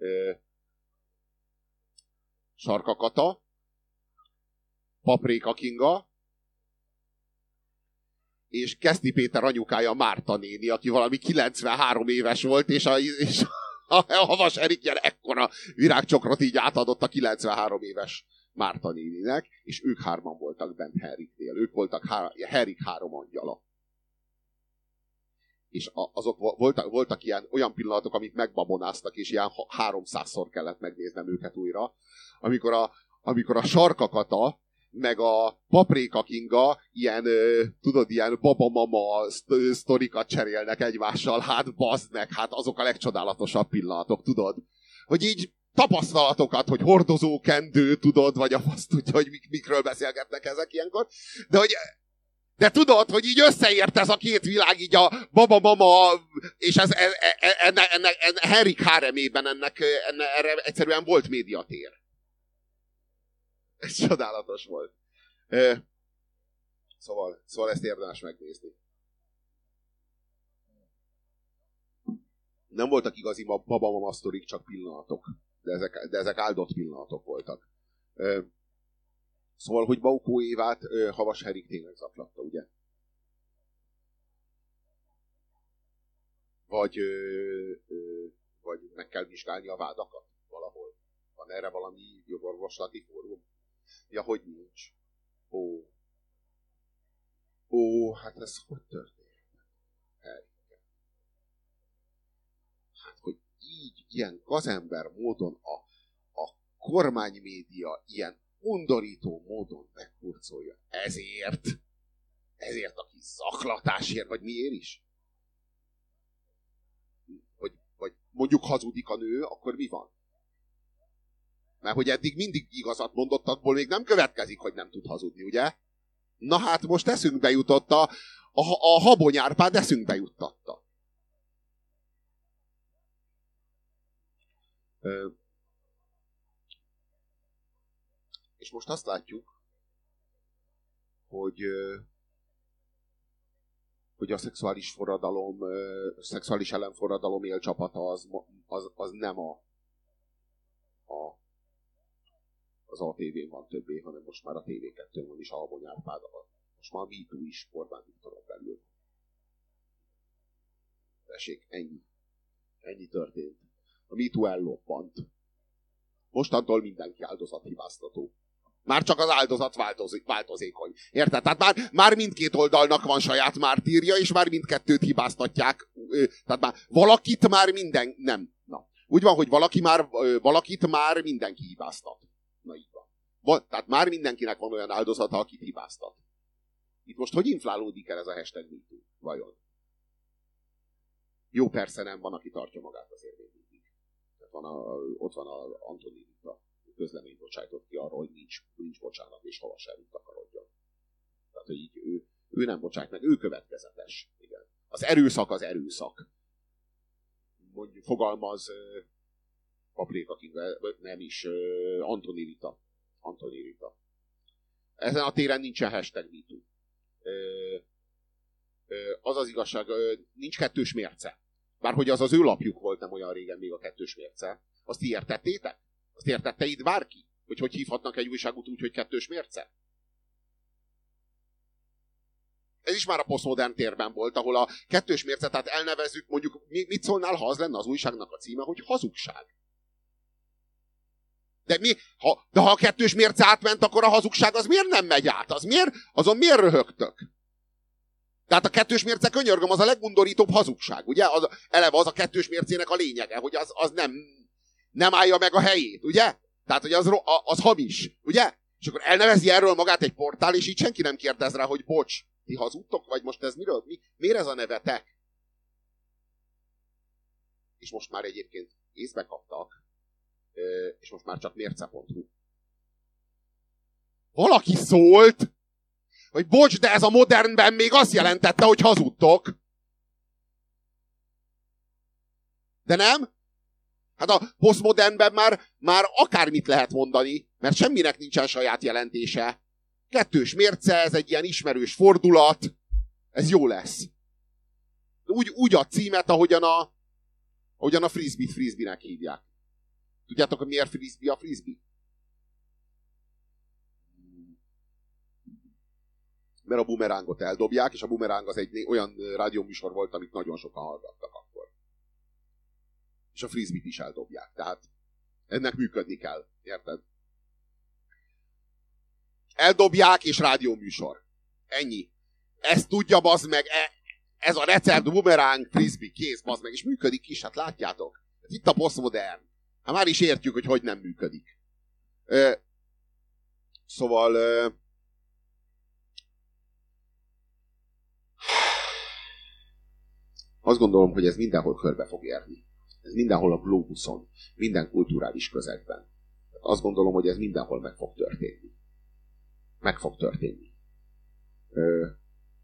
Sarka Kata, Papréka Kinga, és Keszti Péter anyukája Márta néni, aki valami 93 éves volt, és a Havas Henrik ilyen ekkora virágcsokrot így átadott a 93 éves Márta néninek, és ők hárman voltak bent Henriknél. Ők voltak Henrik 3 angyala. És azok voltak olyan pillanatok, amit megbabonáztak, és ilyen 300-szor kellett megnéznem őket újra, amikor a Sarka Kata meg a Papréka Kinga ilyen, tudod, ilyen baba-mama sztorikat cserélnek egymással, hát bazd meg, hát azok a legcsodálatosabb pillanatok, tudod? Hogy így tapasztalatokat, hogy hordozókendő, tudod, vagy a fasz tudja, hogy mikről beszélgetnek ezek ilyenkor, de hogy De tudod, hogy így összeért ez a két világ, így a baba-mama, és ennek Henrik háremében erre egyszerűen volt médiatér. Ez csodálatos volt. Szóval ezt érdemes megnézni. Nem voltak igazi baba-mama sztorik, csak pillanatok. De ezek áldott pillanatok voltak. Szóval, hogy Baukó Évát Havas Henrik tényleg zaklatta, ugye? Vagy meg kell vizsgálni a vádakat valahol. Van erre valami jogorvoslati fórum? Ja, hogy nincs. Hát ez hogy történt? Hát, hogy így, ilyen gazember módon a kormánymédia ilyen undorító módon meghurcolja. Ezért a kis zaklatásért, vagy miért is? Vagy mondjuk hazudik a nő, akkor mi van? Mert hogy eddig mindig igazat mondott, abból még nem következik, hogy nem tud hazudni, ugye? Na hát most eszünkbe jutott a Habony Árpád eszünkbe juttatta. És most azt látjuk, hogy a szexuális forradalom, szexuális ellenforradalom élcsapata az nem az ATV-n van többé, hanem most már a TV2-n van is a Habony Árpád. Most már a MeToo is Orbán Viktoron belül. Tessék, ennyi történt. A MeToo ellobbant. Mostantól mindenki áldozathibáztató. Már csak az áldozat változékony. Érted? Tehát már mindkét oldalnak van saját mártírja, és már mindkettőt hibáztatják. Tehát már valakit már nem. Na. Úgy van, hogy valakit már mindenki hibáztat. Na így van. Tehát már mindenkinek van olyan áldozata, akit hibáztat. Itt most hogy inflálódik el ez a hashtag MeToo? Vajon? Jó, persze nem, van, aki tartja magát azért még mindig. Ott van a Antoni Rita, közleményt bocsájtott ki arról, hogy nincs bocsánat, és hova sem takarodjon. Tehát, hogy így ő nem bocsát meg, ő következetes. Igen. Az erőszak. Mondjuk fogalmaz Paprika King, nem is, Antoni Rita. Ezen a téren nincsen hashtag MeToo. Az az igazság, nincs kettős mérce. Bárhogy az ő lapjuk volt nem olyan régen még a kettős mérce. Azt ti értettétek? Azt értette itt bárki? Hogy hívhatnak egy újságot úgy, hogy kettős mérce? Ez is már a posztmodern térben volt, ahol a kettős mérce, tehát elnevezzük, mondjuk, mit szólnál, ha az lenne az újságnak a címe, hogy hazugság? De ha a kettős mérce átment, akkor a hazugság az miért nem megy át? Azon miért röhögtök? Tehát a kettős mérce, könyörgöm, az a legundorítóbb hazugság, ugye? Eleve az a kettős mércének a lényege, hogy az nem állja meg a helyét, ugye? Tehát, hogy az hamis, ugye? És akkor elnevezi erről magát egy portál, és így senki nem kérdez rá, hogy bocs, ti hazudtok, vagy most ez miről? Miért ez a nevetek? És most már egyébként észbe kaptak, és most már csak mérce.hu. Valaki szólt, hogy bocs, de ez a modernben még azt jelentette, hogy hazudtok. De nem? Hát a posztmodernben már akármit lehet mondani, mert semminek nincsen saját jelentése. Kettős mérce, ez egy ilyen ismerős fordulat, ez jó lesz. Úgy a címet, ahogyan a frisbee-t frisbee-nek hívják. Tudjátok, hogy miért frisbee a frisbee? Mert a bumerángot eldobják, és a bumeráng az egy olyan rádióműsor volt, amit nagyon sokan hallgattak akkor. És a frisbee-t is eldobják. Tehát ennek működni kell. Érted? Eldobják, és rádióműsor. Ennyi. Ezt tudja, bazd meg, ez a recept, bumeráng, frisbee, kész, bazd meg, és működik is, hát látjátok. Itt a posztmodern. Hát már is értjük, hogy nem működik. Szóval... azt gondolom, hogy ez mindenhol körbe fog érni. Ez mindenhol a globuszon, minden kulturális közegben. Azt gondolom, hogy ez mindenhol meg fog történni. Meg fog történni.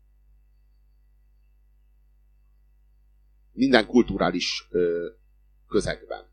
Minden kulturális közegben.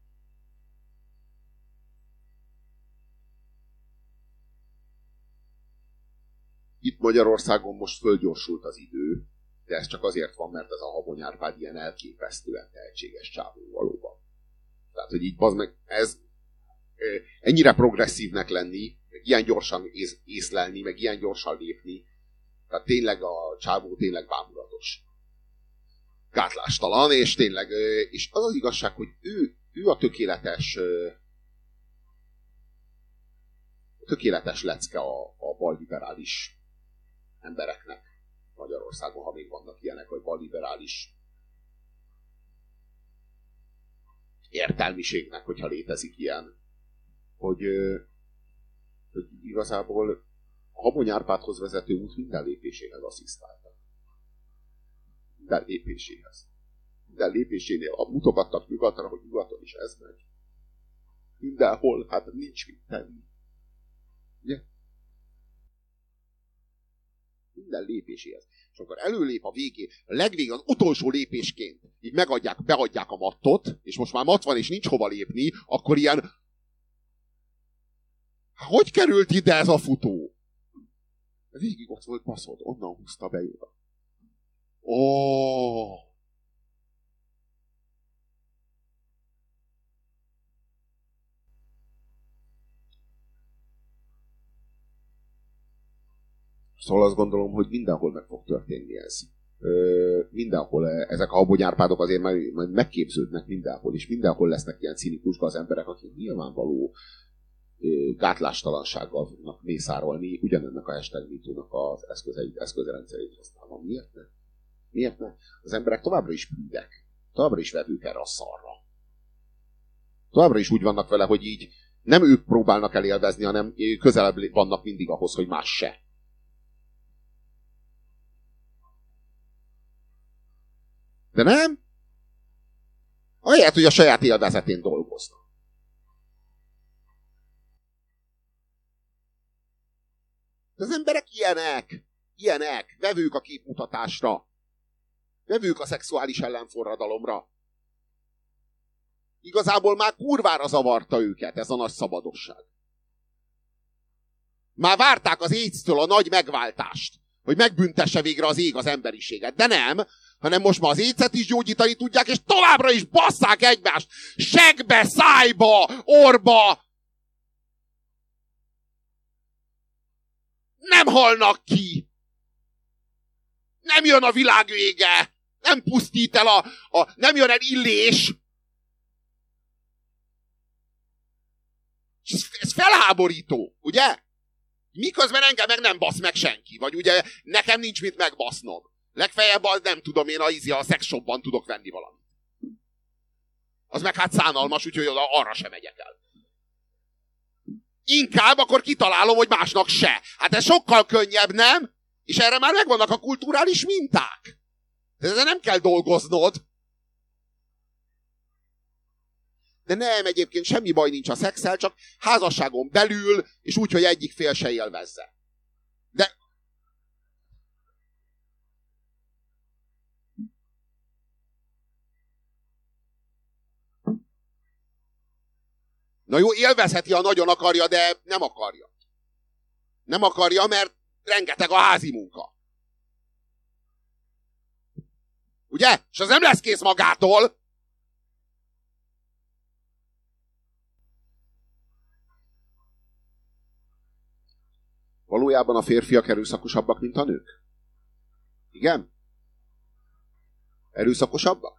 Itt Magyarországon most fölgyorsult az idő, de ez csak azért van, mert ez a Habony Árpád ilyen elképesztően tehetséges csávó valóban. Tehát, hogy így bazd meg, ez ennyire progresszívnek lenni, meg ilyen gyorsan észlelni, meg ilyen gyorsan lépni, tehát tényleg a csávó tényleg bámulatos. Gátlástalan, és tényleg, és az az igazság, hogy ő a tökéletes lecke a balliberális embereknek Magyarországon, ha még vannak ilyenek, vagy balliberális értelmiségnek, hogyha létezik ilyen, hogy igazából a Habony Árpádhoz vezető út minden lépéséhez asszisztáltak. Minden lépéséhez. Minden lépésénél mutogattak nyugatra, hogy nyugaton is ez megy. Mindenhol, hát nincs mit tenni. Ugye? Minden lépéséhez. És akkor előlép a végén, a legvégén, az utolsó lépésként így beadják a mattot, és most már matt van, és nincs hova lépni, akkor ilyen hogy került ide ez a futó? Végig ott volt, baszod, onnan húzta be oda. Oh. Szóval azt gondolom, hogy mindenhol meg fog történni ez. Mindenhol ezek a Habony Árpádok azért majd megképződnek mindenhol, és mindenhol lesznek ilyen cinikusba az emberek, akik nyilvánvaló gátlástalansággal fognak mészárolni ugyanennek a hashtag MeToo-nak az eszközrendszerét használva. Miért ne? Miért ne? Az emberek továbbra is bűnök. Továbbra is vevők erre a szarra. Továbbra is úgy vannak vele, hogy így nem ők próbálnak elélvezni, hanem közelebb vannak mindig ahhoz, hogy más se. De nem? Ahelyett, hogy a saját élvezetén dolgoznak. De az emberek ilyenek, vevők a képmutatásra, vevők a szexuális ellenforradalomra. Igazából már kurvára zavarta őket ez a nagy szabadosság. Már várták az AIDS-től a nagy megváltást, hogy megbüntesse végre az ég az emberiséget, de nem, hanem most már az AIDS-et is gyógyítani tudják, és továbbra is basszák egymást segbe, szájba, orba. Nem halnak ki. Nem jön a világ vége. Nem pusztít el nem jön el illés. Ez felháborító, ugye? Miközben engem meg nem basz meg senki. Vagy ugye nekem nincs mit megbasznom. Legfeljebb nem tudom én a szexshopban tudok venni valamit. Az meg hát szánalmas, úgyhogy arra sem megyek el. Inkább akkor kitalálom, hogy másnak se. Hát ez sokkal könnyebb, nem? És erre már megvannak a kulturális minták. De ezzel nem kell dolgoznod. De nem, egyébként semmi baj nincs a szexszel, csak házasságon belül, és úgy, hogy egyik fél se élvezze. De... Na jó, élvezheti, ha nagyon akarja, de nem akarja. Nem akarja, mert rengeteg a házi munka. Ugye? És az nem lesz kész magától. Valójában a férfiak erőszakosabbak, mint a nők? Igen? Erőszakosabbak?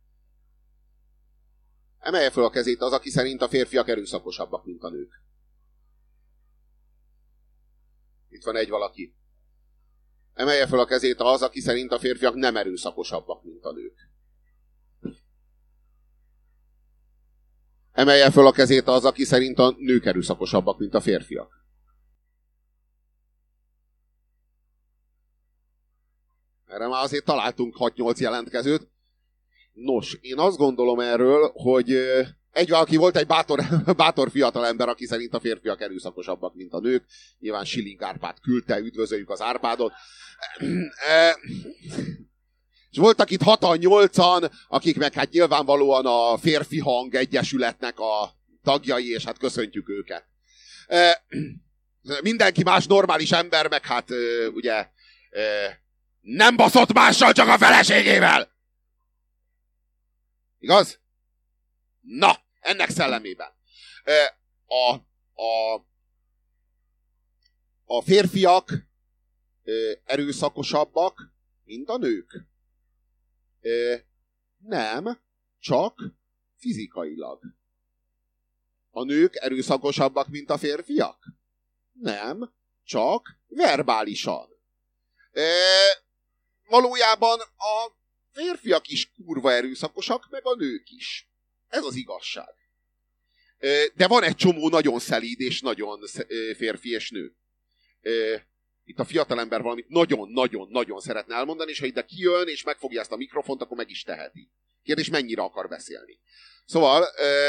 Emelje fel a kezét az, aki szerint a férfiak erőszakosabbak, mint a nők. Itt van egy valaki. Emelje fel a kezét az, aki szerint a férfiak nem erőszakosabbak, mint a nők. Emelje fel a kezét az, aki szerint a nők erőszakosabbak, mint a férfiak. Erre már azért találtunk 6-8 jelentkezőt. Nos, én azt gondolom erről, hogy valaki volt egy bátor fiatal ember, aki szerint a férfiak erőszakosabbak, mint a nők. Nyilván Schilling Árpád küldte, üdvözöljük az Árpádot. És voltak itt 6-8-an, akik meg hát nyilvánvalóan a Férfi Hang Egyesületnek a tagjai, és hát köszöntjük őket. Mindenki más normális ember, meg hát ugye nem baszott mással, csak a feleségével. Igaz? Na, ennek szellemében. A férfiak erőszakosabbak, mint a nők. Nem, csak fizikailag. A nők erőszakosabbak, mint a férfiak? Nem, csak verbálisan. Valójában a férfiak is kurva erőszakosak, meg a nők is. Ez az igazság. De van egy csomó nagyon szelíd és nagyon férfi és nő. Itt a fiatalember valamit nagyon-nagyon-nagyon szeretne elmondani, és ha ide kijön, és megfogja ezt a mikrofont, akkor meg is teheti. Kérdés, mennyire akar beszélni. Szóval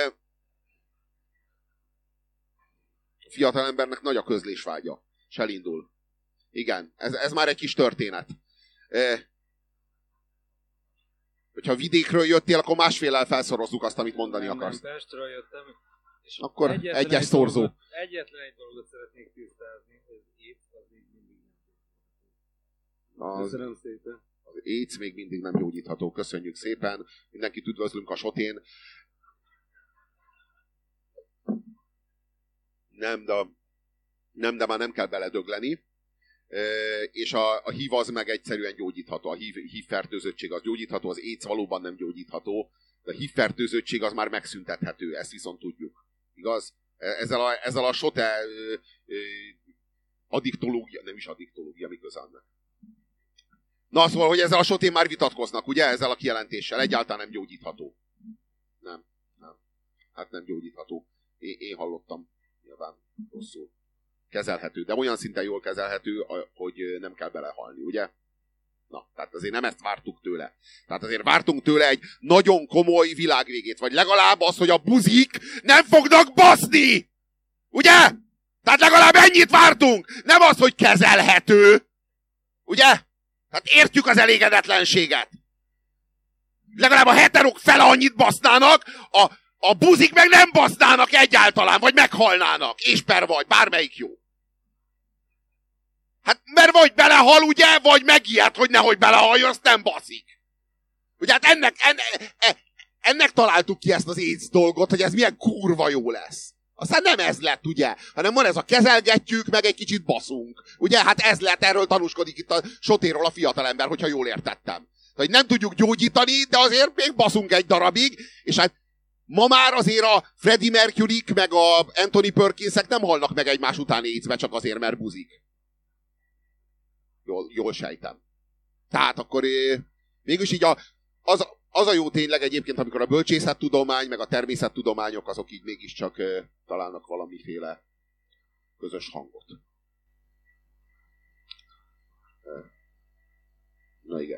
a fiatalembernek nagy a közlésvágya, és elindul. Igen, ez már egy kis történet. Hogyha vidékről jöttél, akkor másféllel felszorozzuk azt, amit mondani akarsz. Nem, Pestről jöttem. És akkor egyes szorzó. Egyetlen egy dolgot szeretnék tisztázni, hogy AIDS az még mindig nem. Köszönöm szépen. Az AIDS még mindig nem gyógyítható. Köszönjük szépen. Mindenkit üdvözlünk a Sotén. Nem, de már nem kell beledögleni. És a HIV az meg egyszerűen gyógyítható. A HIV fertőzöttség az gyógyítható, az AIDS valóban nem gyógyítható. De a HIV fertőzöttség az már megszüntethető. Ezt viszont tudjuk. Igaz? Ezzel a sote addiktológia, nem is addiktológia, mi köze annak. Na, szóval, hogy ezzel a sotén már vitatkoznak, ugye? Ezzel a kijelentéssel. Egyáltalán nem gyógyítható. Nem. Hát nem gyógyítható. Én hallottam. Nyilván rosszul. Kezelhető, de olyan szinten jól kezelhető, hogy nem kell belehalni, ugye? Na, tehát azért nem ezt vártuk tőle. Tehát azért vártunk tőle egy nagyon komoly világvégét, vagy legalább az, hogy a buzik nem fognak baszni! Ugye? Tehát legalább ennyit vártunk! Nem az, hogy kezelhető! Ugye? Tehát értjük az elégedetlenséget. Legalább a heterok fele annyit basznának, a buzik meg nem basznának egyáltalán, vagy meghalnának. És vagy, bármelyik jó. Hát mert vagy belehal, ugye, vagy megijed, hogy nehogy belehaljon, azt nem baszik. Ugye hát ennek találtuk ki ezt az AIDS dolgot, hogy ez milyen kurva jó lesz. Aztán nem ez lett, ugye, hanem van ez a kezelgetjük, meg egy kicsit baszunk. Ugye, hát ez lett, erről tanúskodik itt a Sotéról a fiatalember, hogyha jól értettem. Hogy nem tudjuk gyógyítani, de azért még baszunk egy darabig, és hát ma már azért a Freddie Mercuryk meg a Anthony Perkinsek nem halnak meg egymás után AIDS-be csak azért, mert buzik. Jól sejtem. Tehát akkor mégis így az a jó tényleg egyébként, amikor a bölcsészettudomány, meg a természettudományok azok így mégiscsak találnak valamiféle közös hangot. Na igen.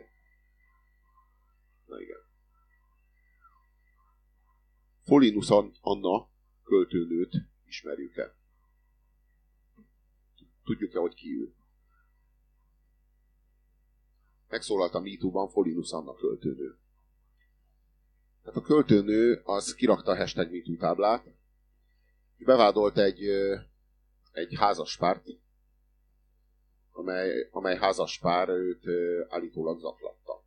Folinus Anna költőnőt ismerjük-e? Tudjuk-e, hogy ki ő? Megszólalt a MeToo-ban Folinus Anna költőnő. Tehát a költőnő az kirakta a hashtag MeToo táblát, és bevádolt egy házaspárt, amely házaspár őt állítólag zaklatta.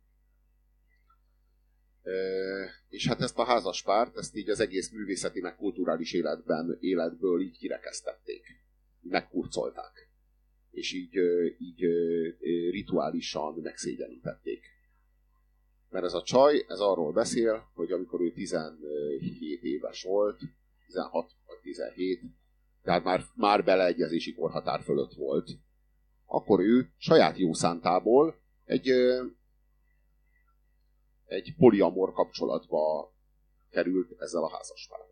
És hát ezt a házaspárt, ezt így az egész művészeti meg kulturális életből így kirekesztették. Megkurcolták. És így rituálisan megszégyenítették. Mert ez a csaj, ez arról beszél, hogy amikor ő 17 éves volt, 16 vagy 17, tehát már beleegyezési korhatár fölött volt, akkor ő saját jó szántából egy poliamor kapcsolatba került ezzel a házaspárral.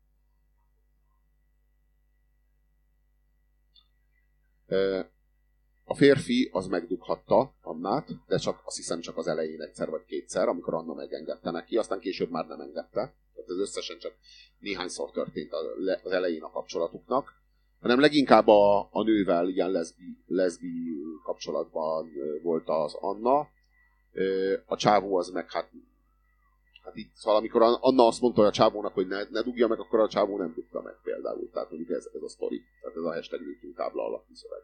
A férfi az megdughatta Annát, de azt hiszem csak az elején egyszer vagy kétszer, amikor Anna megengedte neki, aztán később már nem engedte. Tehát ez összesen csak néhányszor történt az elején a kapcsolatuknak, hanem leginkább a nővel ilyen leszbi kapcsolatban volt az Anna, A csávó az meg hát így, szóval amikor Anna azt mondta a csávónak, hogy ne dugja meg, akkor a csávó nem dugta meg például. Tehát mondjuk ez a sztori. Tehát ez a hashtag tábla alapú szöveg.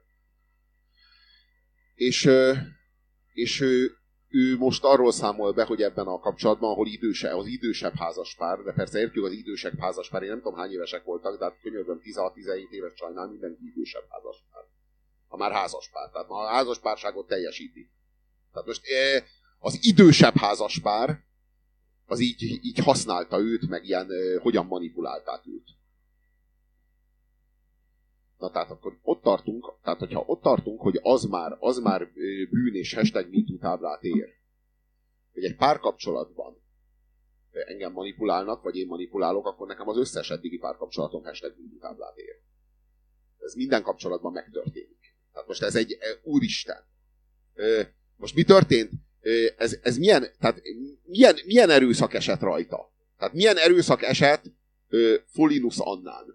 És ő most arról számol be, hogy ebben a kapcsolatban, ahol az idősebb házaspár, de persze értjük az idősebb házaspár, én nem tudom hány évesek voltak, de hát könyörgöm 16-17 éves csajnál mindenki idősebb házaspár. Ha már házaspár, tehát ma a házaspárságot teljesíti. Tehát most az idősebb házaspár az így használta őt, meg ilyen hogyan manipulálták őt. Na tehát akkor ott tartunk, tehát hogyha ott tartunk, hogy az már bűn és hashtag MeToo táblát ér, hogy egy párkapcsolatban engem manipulálnak, vagy én manipulálok, akkor nekem az összes eddigi párkapcsolatom hashtag MeToo táblát ér. Ez minden kapcsolatban megtörténik. Tehát most ez egy úristen. Most mi történt? Ez milyen erőszak esett rajta? Tehát milyen erőszak esett Folinus Annán?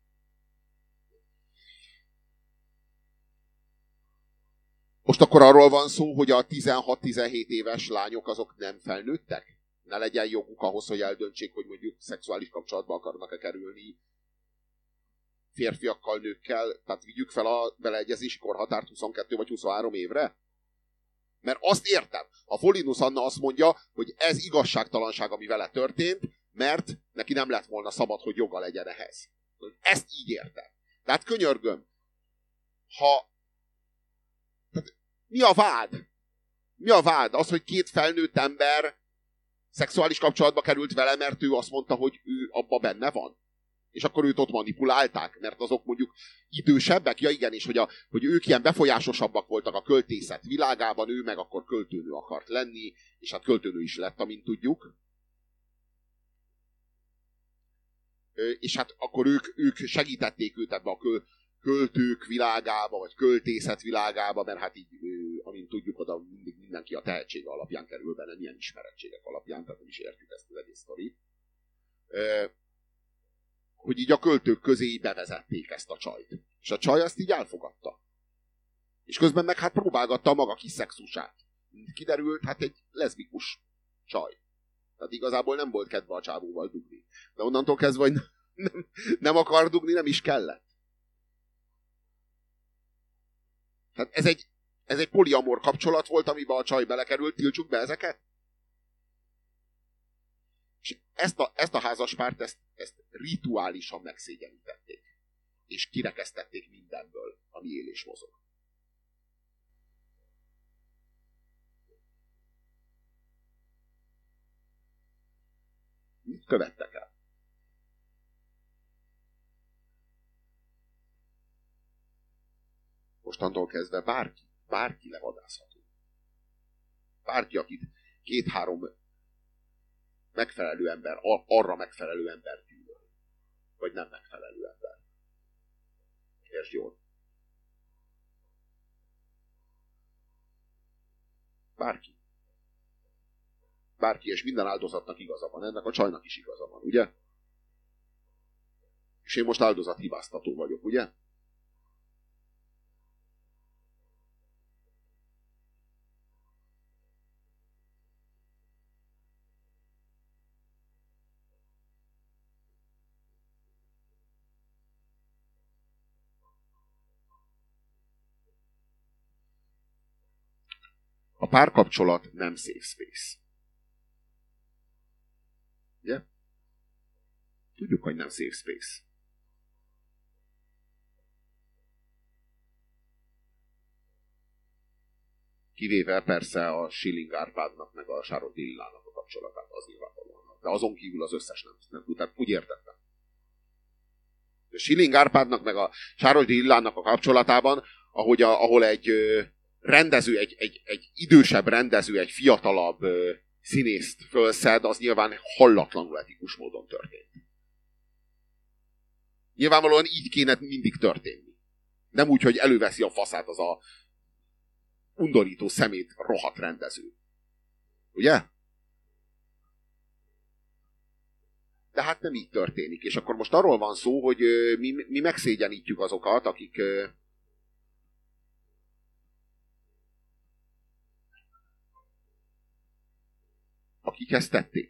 Most akkor arról van szó, hogy a 16-17 éves lányok azok nem felnőttek? Ne legyen joguk ahhoz, hogy eldöntsék, hogy mondjuk szexuális kapcsolatba akarnak-e kerülni férfiakkal, nőkkel, tehát vigyük fel a beleegyezési korhatárt 22 vagy 23 évre? Mert azt értem, a Folinus Anna azt mondja, hogy ez igazságtalanság, ami vele történt, mert neki nem lett volna szabad, hogy joga legyen ehhez. Ezt így értem. Tehát könyörgöm, mi a vád? Mi a vád? Az, hogy két felnőtt ember szexuális kapcsolatba került vele, mert ő azt mondta, hogy ő abba benne van. És akkor őt ott manipulálták, mert azok mondjuk idősebbek, ja igen, és hogy ők ilyen befolyásosabbak voltak a költészet világában, ő meg akkor költőnő akart lenni, és hát költőnő is lett, amint tudjuk. És hát akkor ők segítették őt ebbe a költők világába, vagy költészet világába, mert hát így, amint tudjuk, oda mindig mindenki a tehetsége alapján kerül be, nem ilyen ismerettségek alapján, tehát nem is értjük ezt az egész sztorit. Hogy így a költők közé bevezették ezt a csajt. És a csaj azt így elfogadta. És közben meg hát próbálgatta a maga kis szexusát. Kiderült, hát egy leszbikus csaj. Tehát igazából nem volt kedve a csávóval dugni. De onnantól kezdve, hogy nem akar dugni, nem is kellett. Tehát ez egy poliamor kapcsolat volt, amiben a csaj belekerült, tiltsuk be ezeket? És ezt a házaspárt, ezt rituálisan megszégyenítették. És kirekesztették mindenből, ami él és mozog. Mit követtek el? Mostantól kezdve bárki levadászható. Bárki, akit 2-3 megfelelő ember, arra megfelelő ember gyűlöl. Vagy nem megfelelő ember. Értsd jól. Bárki, és minden áldozatnak igaza van. Ennek a csajnak is igaza van, ugye? És én most áldozathibáztató vagyok, ugye? A párkapcsolat nem safe space. Ugye? Tudjuk, hogy nem safe space. Kivéve persze a Schilling Árpádnak meg a Sárodi Lillának a kapcsolatát, az nyilvánvalóan. De azon kívül az összes nem tud. Tehát úgy értettem. A Schilling Árpádnak meg a Sárodi Lillának a kapcsolatában, ahol egy rendező, egy idősebb rendező, egy fiatalabb színészt fölszed, az nyilván hallatlanul etikus módon történt. Nyilvánvalóan így kéne mindig történni. Nem úgy, hogy előveszi a faszát az a undorító szemét rohadt rendező. Ugye? De hát nem így történik. És akkor most arról van szó, hogy mi megszégyenítjük azokat, akik akik ezt tették.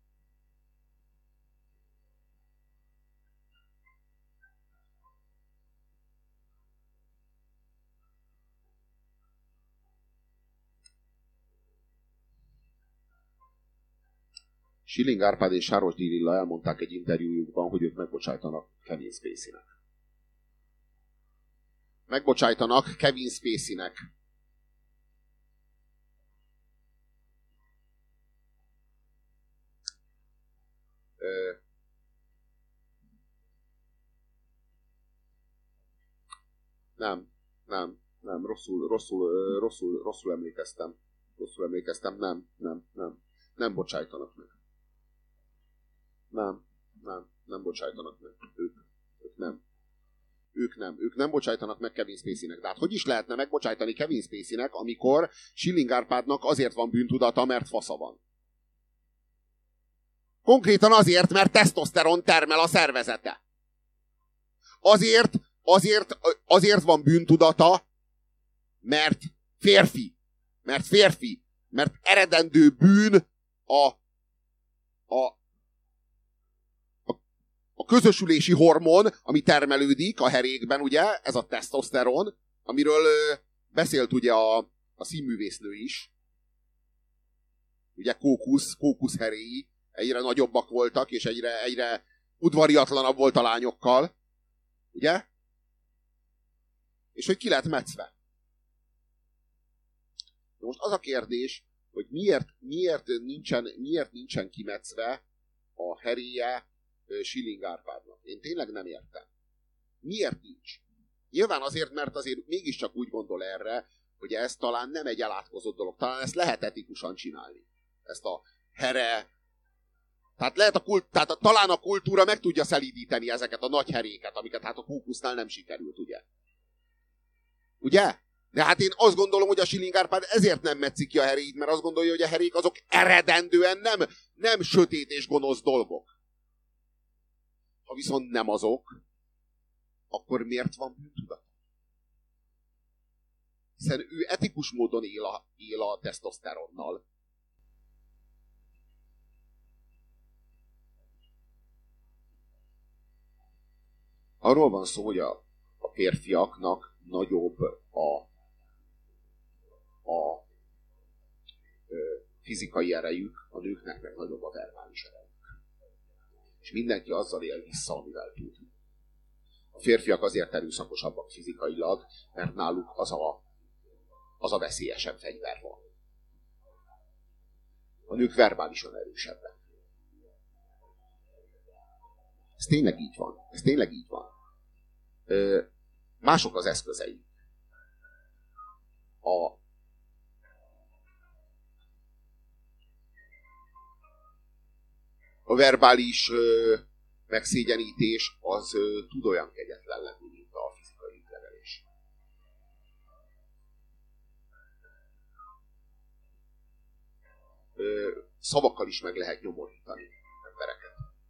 Schilling Árpád és Sárosdi Lilla elmondták egy interjújukban, hogy ők megbocsájtanak Kevin Spacey-nek. Megbocsájtanak Kevin Spacey-nek. Nem, rosszul emlékeztem. Nem bocsájtanak meg. Nem bocsájtanak meg. Ők nem bocsájtanak meg Kevin Spacey-nek. De hát hogy is lehetne megbocsájtani Kevin Spacey-nek, amikor Schilling Árpádnak azért van bűntudata, mert fasza van? Konkrétan azért, mert tesztoszteron termel a szervezete. Azért van bűntudata, mert férfi. Mert eredendő bűn a közösülési hormon, ami termelődik a herékben, ugye, ez a tesztoszteron, amiről beszélt ugye a színművésznő is. Ugye kókusz heréi egyre nagyobbak voltak, és egyre udvariatlanabb volt a lányokkal. Ugye? És hogy ki lett metszve. Most az a kérdés, hogy miért nincsen kimetszve a heréje Schilling Árpádnak. Én tényleg nem értem. Miért nincs? Nyilván azért, mert azért mégiscsak úgy gondol erre, hogy ez talán nem egy elátkozott dolog. Talán ezt lehet etikusan csinálni. Ezt a here... Tehát talán a kultúra meg tudja szelídíteni ezeket a nagy heréket, amiket hát a kókusznál nem sikerült, ugye? Ugye? De hát én azt gondolom, hogy a Schilling Árpád ezért nem metszik ki a heréit, mert azt gondolja, hogy a herék azok eredendően nem sötét és gonosz dolgok. Ha viszont nem azok, akkor miért van bűntudat? Hiszen ő etikus módon él a tesztoszteronnal. Arról van szó, hogy a férfiaknak nagyobb a fizikai erejük, a nőknek meg nagyobb a verbális erejük. És mindenki azzal él vissza, amivel tud. A férfiak azért erőszakosabbak fizikailag, mert náluk az a veszélyesebb fegyver van. A nők verbálisan erősebbek. Ez tényleg így van. Mások az eszközei. A verbális megszégyenítés az tud olyan kegyetlen lenni, mint a fizikai ügylevelés. Szavakkal is meg lehet nyomorítani embereket.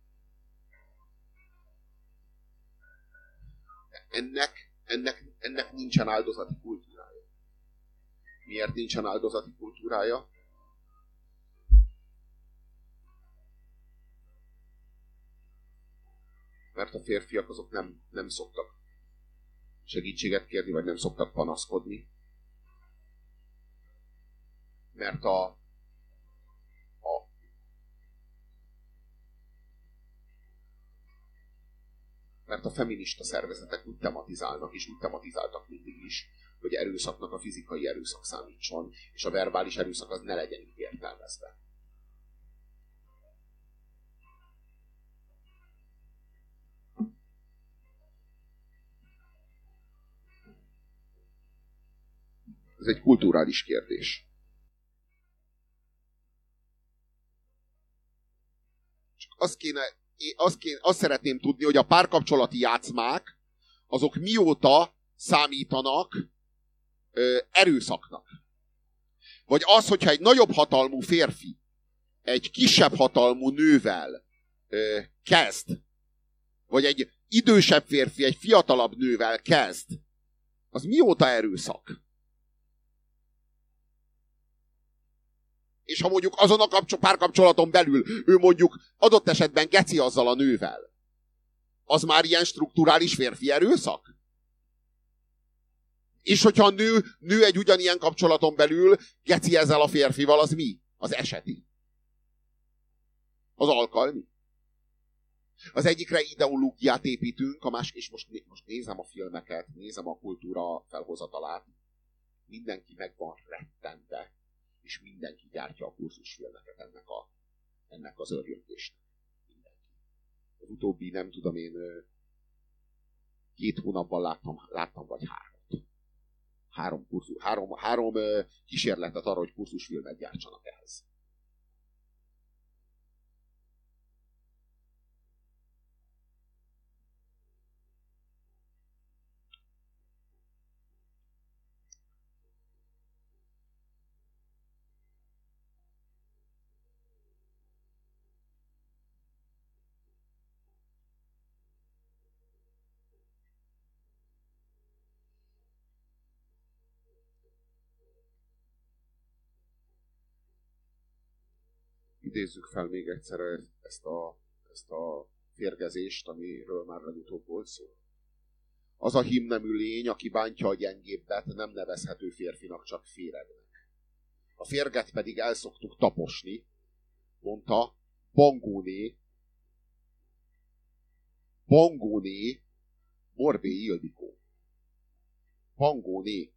Ennek nincsen áldozati kultúrája. Miért nincsen áldozati kultúrája? Mert a férfiak azok nem szoktak segítséget kérni, vagy nem szoktak panaszkodni. Mert mert a feminista szervezetek úgy tematizálnak, és úgy tematizáltak mindig is, hogy erőszaknak a fizikai erőszak számítson, és a verbális erőszak az ne legyen így értelmezve. Ez egy kulturális kérdés. Csak azt szeretném tudni, hogy a párkapcsolati játszmák, azok mióta számítanak erőszaknak. Vagy az, hogyha egy nagyobb hatalmú férfi egy kisebb hatalmú nővel kezd, vagy egy idősebb férfi egy fiatalabb nővel kezd, az mióta erőszak? És ha mondjuk azon a párkapcsolaton belül ő mondjuk adott esetben geci azzal a nővel, az már ilyen strukturális férfi erőszak? És hogyha a nő egy ugyanilyen kapcsolaton belül geci ezzel a férfival, az mi? Az eseti. Az alkalmi. Az egyikre ideológiát építünk, a másik, és most nézem a filmeket, nézem a kultúra felhozatalát, mindenki meg van rettenve, és mindenki gyártja a kurzusfilmeket ennek az örjöngésnek. Mindenki. Az utóbbi, nem tudom én, 2 hónapban láttam vagy 3. Három kísérletet arra, hogy kurzusfilmet gyártsanak ehhez. Idézzük fel még egyszer ezt a férgezést, amiről már legutóbb volt szó. Az a hímnemű lény, aki bántja a gyengébbet, nem nevezhető férfinak, csak féregnek. A férget pedig el szoktuk taposni, mondta Bangóné Borbély Ildikó. Bangóné.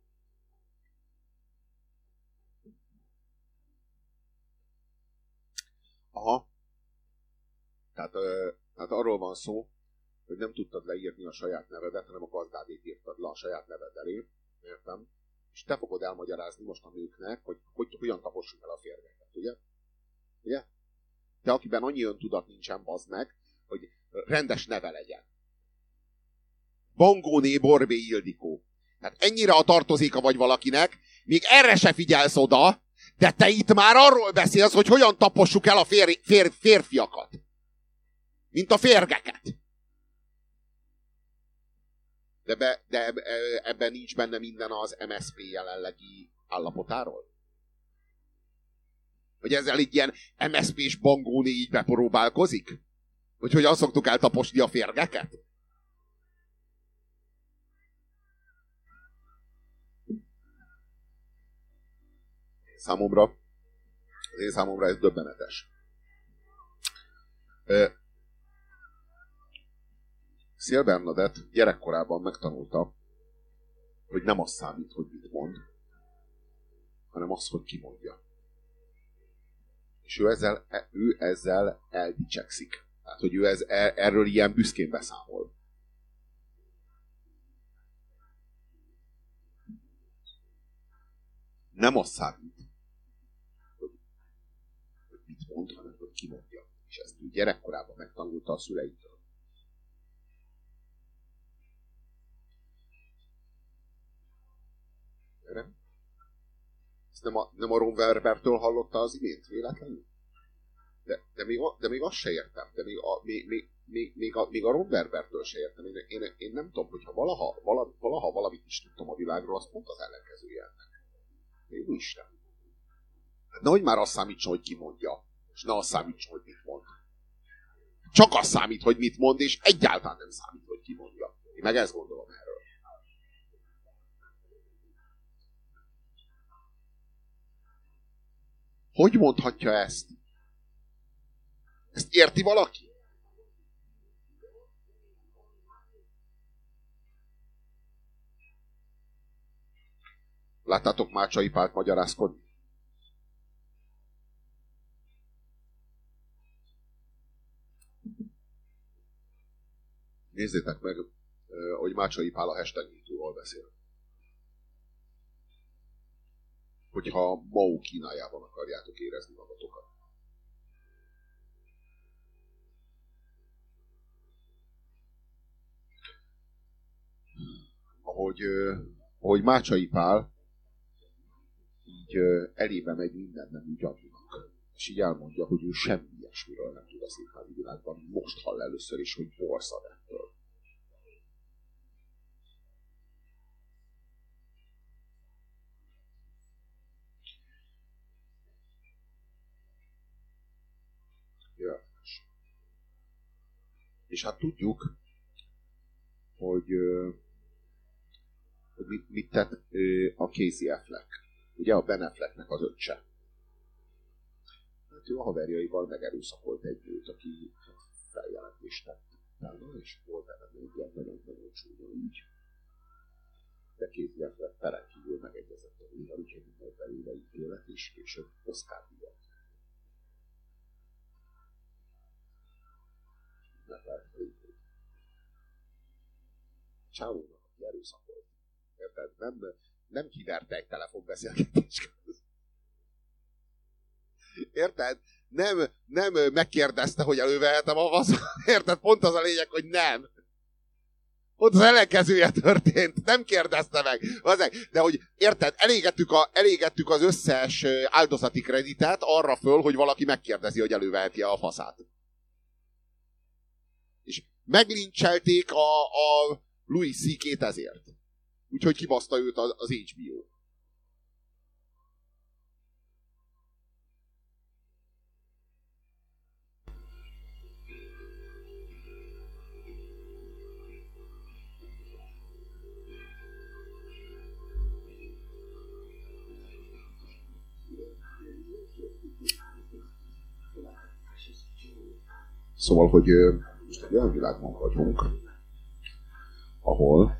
Aha. Tehát arról van szó, hogy nem tudtad leírni a saját nevedet, hanem a gazdádét írtad le a saját neved elé. Értem? És te fogod elmagyarázni most a nőknek, hogy hogyan tapossuk el a férgeket, ugye? Ugye? Te, akiben annyi öntudat nincsen, bazd meg, hogy rendes neve legyen. Bangóné Borbély Ildikó. Tehát ennyire a tartozéka vagy valakinek, még erre se figyelsz oda, de te itt már arról beszélsz, hogy hogyan tapossuk el a férfiakat. Mint a férgeket. De ebben nincs benne minden az MSZP jelenlegi állapotáról? Hogy ezzel egy ilyen MSZP-s Bangóné így bepróbálkozik? Hogy hogyan szoktuk eltaposni a férgeket? Az én számomra ez döbbenetes. Szél Bernadett gyerekkorában megtanulta, hogy nem az számít, hogy mit mond, hanem az, hogy ki mondja. És ő ezzel eldicsekszik. Tehát, hogy ő erről ilyen büszkén beszámol. Nem az számít, hogy mit mond, hanem hogy ki mondja. És ezt ő gyerekkorában megtanulta a szüleitől. Ezt nem a Ron Werbertől hallotta az imént, véletlenül? De még azt se értem. De még a Ron Werbertől se értem. Én nem tudom, hogyha valaha valamit is tudtam a világról, az pont az ellenkezője ennek. Jó Isten. Nehogy már azt számítson, hogy ki mondja, és ne azt számítson, hogy mit mond. Csak az számít, hogy mit mond, és egyáltalán nem számít, hogy ki mondja. Én meg ezt gondolom erről. Hogy mondhatja ezt? Ezt érti valaki? Láttátok Mácsai Pált magyarázkodni? Nézzétek meg, hogy Mácsai Pál a hashtag MeToo-ról beszél. Hogyha Mao Kínájában akarjátok érezni magatokat. Ahogy Mácsai Pál így elébe megy minden nemű gyanúnak. És így elmondja, hogy ő semmi ilyesmiről nem tud a színházi világban. Most hall először is, hogy borszad ettől. És hát tudjuk, hogy mit tett a Casey Affleck. Ugye a Ben Afflecknek az öccse. Hát ő a haverjaival megerőszakolt egy nőt, aki feljelentést tett. És volt benne egy ilyen nagyon-nagyon csúnya ügy. De Casey Affleck peren kívül megegyezett a nővel, úgyhogy volt belőle ítélet, és később Oscar-díjat. Csávónak, aki erőszakolt. Érted? Nem kiverte egy telefonbeszélgetés között. Érted? Nem megkérdezte, hogy elővehetem a vasszat. Érted? Pont az a lényeg, hogy nem. Pont az ellenkezője történt. Nem kérdezte meg. De hogy érted? Elégettük az összes áldozati kreditet arra föl, hogy valaki megkérdezi, hogy előveheti a faszát. És meglincselték a Louis C.K.-t ezért. Úgyhogy kibaszta őt az HBO. Szóval, hogy most egy olyan világban vagyunk, ahol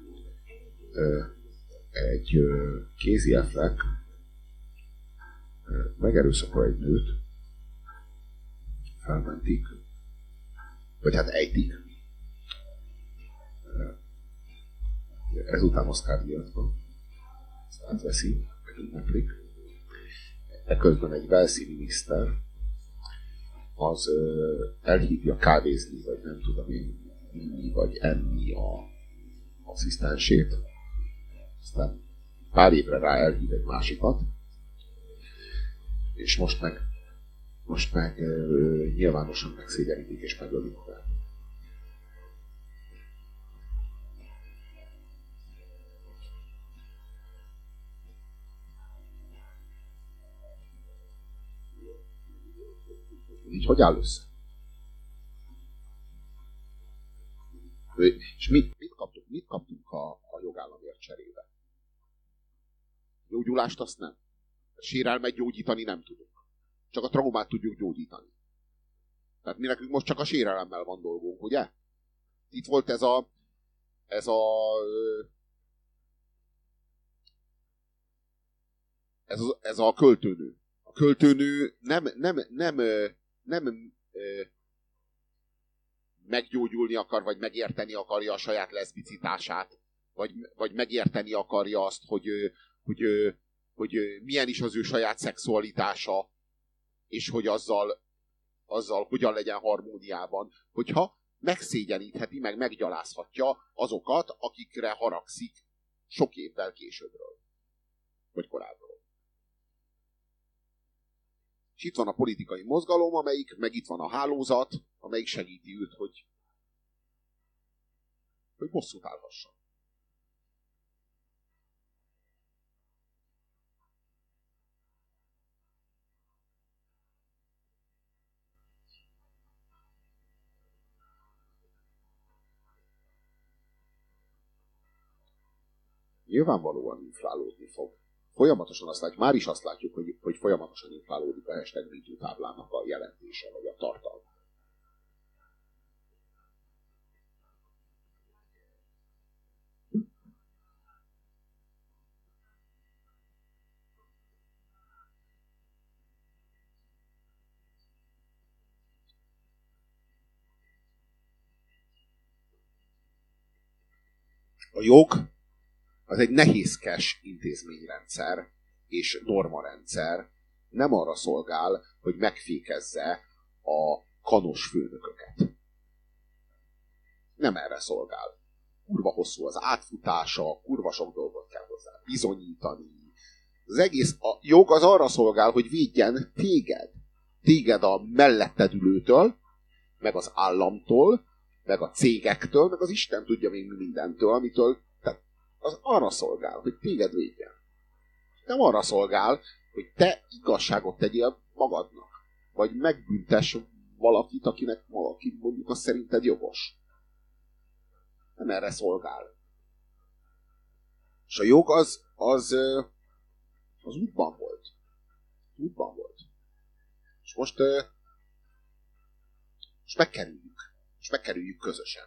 egy Casey Affleck megerőszakol egy nőt, felmentik, vagy hát ejtik. Ezután Oscar-díjat van, ezt átveszi, meg ünneplik. Ekközben egy Walesi miniszter az elhívja kávézni, vagy nem tudom én, inni, vagy enni a asszisztensét. Aztán pár évre rá elhív egy másikat, és most meg nyilvánosan megszégyenítik és megölik fel. Így hogy áll össze? És mit kaptunk a jogállamért cserébe? Gyógyulást azt nem. A sérelmet gyógyítani nem tudunk. Csak a traumát tudjuk gyógyítani. Tehát mi nekünk most csak a sérelemmel van dolgunk, ugye? Itt volt ez a költőnő. A költőnő nem meggyógyulni akar, vagy megérteni akarja a saját leszbicitását, vagy megérteni akarja azt, hogy milyen is az ő saját szexualitása, és hogy azzal hogyan legyen harmóniában, hogyha megszégyenítheti, meg meggyalázhatja azokat, akikre haragszik sok évvel későbbről, vagy korábbról. És itt van a politikai mozgalom, meg itt van a hálózat, amelyik segíti őt, hogy bosszút állhasson. Nyilvánvalóan inflálódni fog. Folyamatosan már is azt látjuk, hogy folyamatosan inflálódik a hashtag MeToo táblának a jelentése, vagy a tartalma. A jog az egy nehézkes intézményrendszer és normarendszer, nem arra szolgál, hogy megfékezze a kanos főnököket. Nem erre szolgál. Kurva hosszú az átfutása, kurva sok dolgot kell hozzá bizonyítani. Az egész, a jog az arra szolgál, hogy védjen téged a melletted ülőtől, meg az államtól, meg a cégektől, meg az Isten tudja még mindentől, amitől, tehát az arra szolgál, hogy téged védjen. Nem arra szolgál, hogy te igazságot tegyél magadnak, vagy megbüntess valakit, akinek valaki mondjuk azt szerinted jogos. Nem erre szolgál. És a jog az útban volt. Útban volt. És most megkerüljük. És megkerüljük közösen.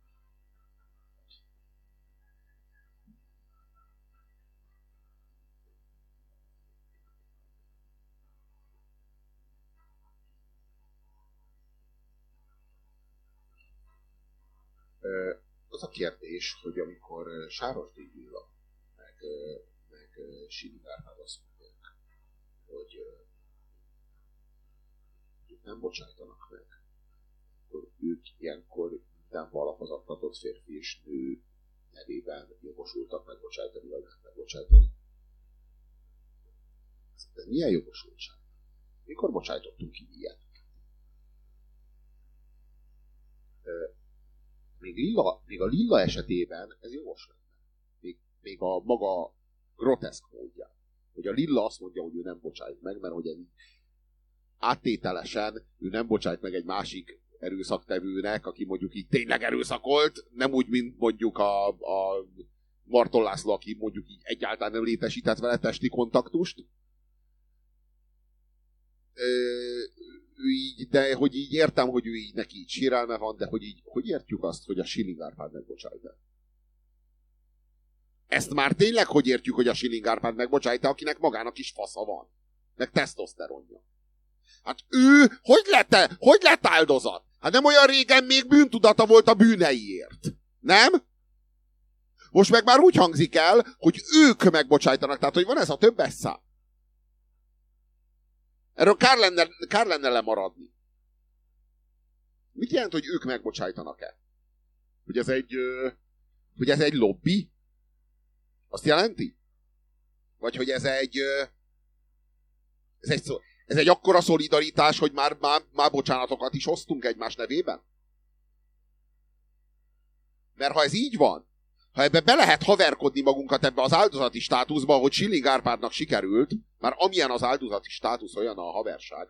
Az a kérdés, hogy amikor Sárosdi Gyula meg Schilling Árpád azt mondják, hogy nem bocsájtanak meg, akkor ők ilyenkor minden valahozattatott férfi és nő nevében jogosultak megbocsájtani, vagy nem megbocsájtani. Ez milyen jogosultság? Mikor bocsájtottunk ki ilyet? Még a Lilla esetében ez jogos lenne. Még a maga groteszk módja. Hogy a Lilla azt mondja, hogy ő nem bocsájt meg, mert hogy ez így áttételesen ő nem bocsájt meg egy másik erőszaktevőnek, aki mondjuk így tényleg erőszakolt, nem úgy, mint mondjuk a Marton László, aki mondjuk így egyáltalán nem létesített vele testi kontaktust. Így, de hogy így értem, hogy ő így neki így sérelme van, de hogy így, hogy értjük azt, hogy a Schilling Árpád megbocsájt-e? Ezt már tényleg hogy értjük, hogy a Schilling Árpád megbocsájt-e, akinek magának is fasza van? Meg tesztoszteronja. Hát ő hogy lett áldozat? Hát nem olyan régen még bűntudata volt a bűneiért. Nem? Most meg már úgy hangzik el, hogy ők megbocsájtanak, tehát hogy van ez a többes szám. Erről kár lenne lemaradni. Mit jelent, hogy ők megbocsájtanak-e? Hogy ez egy lobby? Azt jelenti? Vagy hogy ez egy akkora szolidaritás, hogy már bocsánatokat is osztunk egymás nevében? Mert ha ez így van, ha ebbe be lehet haverkodni magunkat ebbe az áldozati státuszba, hogy Schilling Árpádnak sikerült, már amilyen az áldozati státusz, olyan a haverság,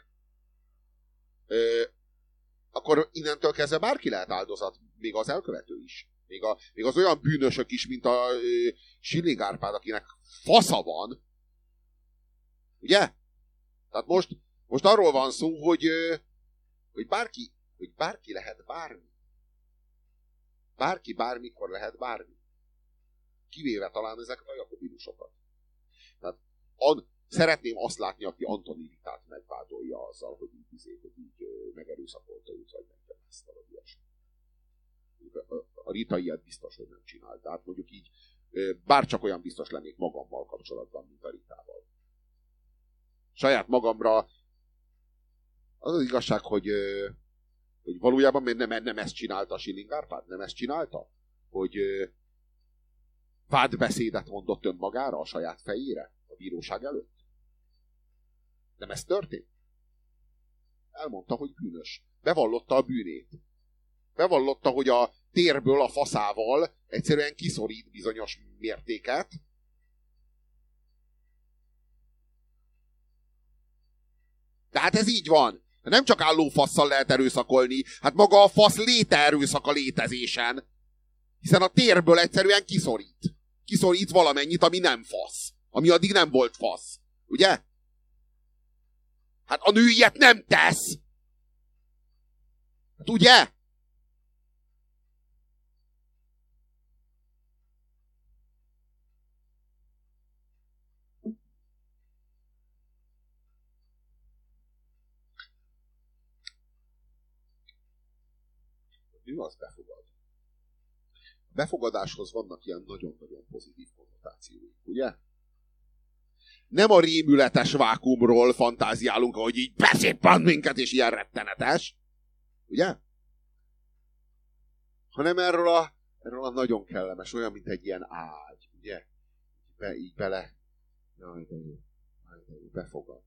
akkor innentől kezdve bárki lehet áldozat, még az elkövető is. Még az olyan bűnösök is, mint a Schilling Árpád, akinek fasza van. Ugye? Tehát most arról van szó, hogy bárki lehet bármi. Bárki bármikor lehet bármi. Kivéve talán ezeket a jakobinusokat. Tehát szeretném azt látni, aki Antoni Ritát megvádolja azzal, hogy így megerőszakolta őt, vagy meggyalázta, vagy ilyesmi. A Rita ilyet biztos, hogy nem csinált. Tehát mondjuk így bárcsak olyan biztos lennék magammal kapcsolatban, mint a Ritával. Saját magamra az az igazság, hogy valójában nem ezt csinálta a Schilling Árpád? Nem ezt csinálta? Hogy vádbeszédet mondott önmagára a saját fejére a bíróság előtt? Nem ez történt? Elmondta, hogy bűnös. Bevallotta a bűnét. Bevallotta, hogy a térből a faszával egyszerűen kiszorít bizonyos mértéket. Tehát ez így van. Nem csak álló fasszal lehet erőszakolni, hát maga a fasz léte erőszak a létezésen. Hiszen a térből egyszerűen kiszorít. Kiszorít valamennyit, ami nem fasz. Ami addig nem volt fasz. Ugye? Hát a nő ilyet nem tesz. Hát ugye? Ő az befogad. A befogadáshoz vannak ilyen nagyon-nagyon pozitív konnotációik, ugye? Nem a rémületes vákuumról fantáziálunk, ahogy így beszippant minket, és ilyen rettenetes. Ugye? Hanem erről a nagyon kellemes, olyan, mint egy ilyen ágy, ugye? Így bele. Jaj, de jó. Befogad.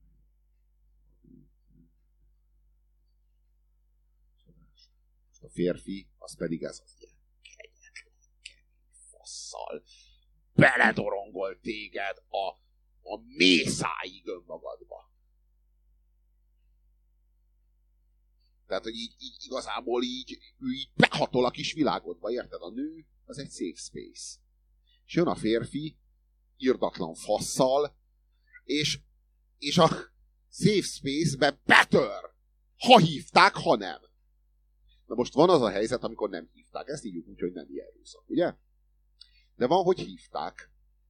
A férfi, az pedig ez az ilyen kegyetlen, kemény fasszal beledorongol téged a mészáig önmagadba. Tehát, hogy így igazából ő így behatol a kis világodba, érted? A nő az egy safe space. És jön a férfi, irdatlan fasszal, és a safe space-be betör. Ha hívták, ha nem. Na most van az a helyzet, amikor nem hívták. Ezt hívjuk úgy, hogy nem erőszak, ugye? De van, hogy hívták.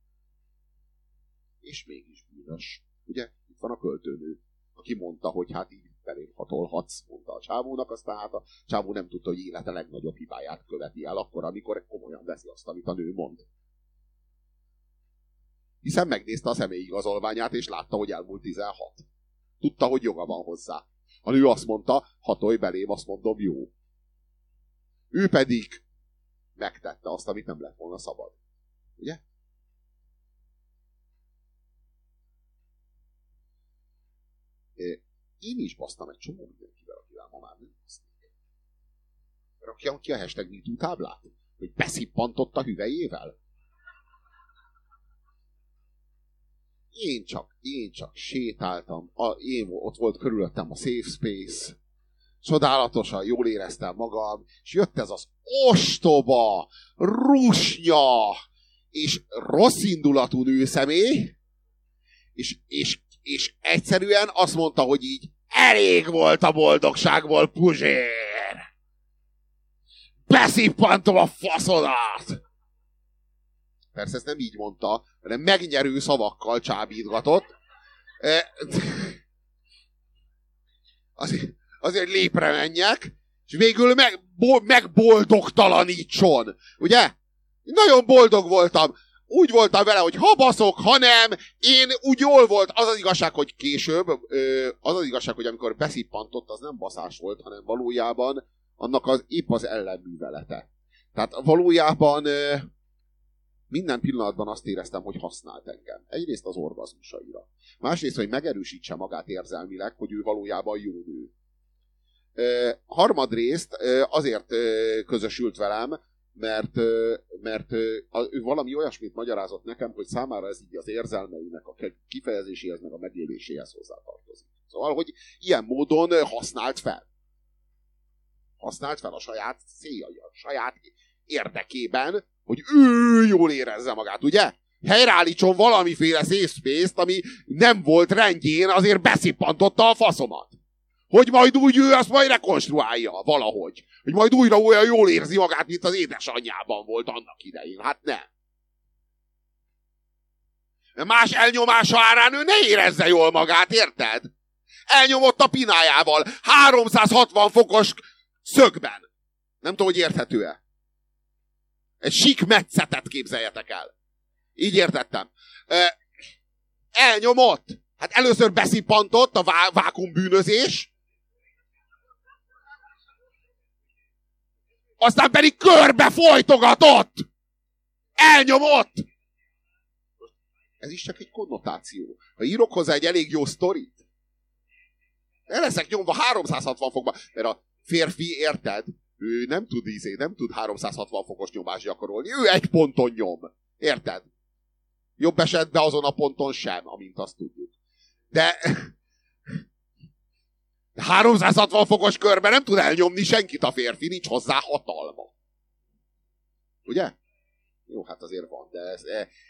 És mégis bűnös. Ugye? Itt van a költőnő, aki mondta, hogy hát így belém hatolhatsz, mondta a csávónak, aztán hát a csávó nem tudta, hogy élete legnagyobb hibáját követi el akkor, amikor komolyan veszi azt, amit a nő mond. Hiszen megnézte a személyigazolványát, és látta, hogy elmúlt 16. Tudta, hogy joga van hozzá. A nő azt mondta, hatolj belém, azt mondom, jó. Ő pedig megtette azt, amit nem lett volna szabad. Ugye? Én is basztam egy csomó mindenkivel, akivel ma már nem basztam. Rakjam ki a hashtag MeToo táblát? Hogy beszippantott a hüvelyével? Én csak sétáltam, ott volt körülöttem a safe space, csodálatosan jól éreztem magam, és jött ez az ostoba, rusnya, és rosszindulatú nőszemély, és egyszerűen azt mondta, hogy így elég volt a boldogságból, Puzsér! Beszippantom a faszodat! Persze ezt nem így mondta, hanem megnyerő szavakkal csábítgatott. Azért lépre menjek, és végül megboldogtalanítson. Ugye? Nagyon boldog voltam. Úgy voltam vele, hogy ha baszok, ha nem, én úgy jól volt. Az az igazság, hogy később, az az igazság, hogy amikor beszippantott, az nem baszás volt, hanem valójában annak épp az ellenművelete. Tehát valójában minden pillanatban azt éreztem, hogy használt engem. Egyrészt az orgazmusaira. Másrészt, hogy megerősítse magát érzelmileg, hogy ő valójában jó nő. Harmadrészt azért közösült velem, mert ő valami olyasmit magyarázott nekem, hogy számára ez így az érzelmeinek a kifejezéséhez, meg a megéléséhez hozzátartozik. Szóval, hogy ilyen módon használt fel. Használt fel a saját céljai, a saját érdekében, hogy ő jól érezze magát, ugye? Helyreállítson valamiféle safe space-t, ami nem volt rendjén, azért beszippantotta a faszomat. Hogy majd úgy ő azt majd rekonstruálja valahogy. Hogy majd újra olyan jól érzi magát, mint az édesanyjában volt annak idején. Hát nem. Más elnyomása árán ő ne érezze jól magát, érted? Elnyomott a pinájával, 360 fokos szögben. Nem tudom, hogy érthető-e. Egy sík metszetet képzeljetek el. Így értettem. Elnyomott. Hát először beszippantott a vákuumbűnözés, aztán pedig körbe folytogatott. Elnyomott. Ez is csak egy konnotáció. Ha írok hozzá egy elég jó sztorit, el leszek nyomva 360 fokba, mert a férfi, érted? Ő nem tud 360 fokos nyomást gyakorolni. Ő egy ponton nyom. Érted? Jobb esetben azon a ponton sem, amint azt tudjuk. De 360 fokos körben nem tud elnyomni senkit a férfi, nincs hozzá hatalma. Ugye? Jó, hát azért van, de ez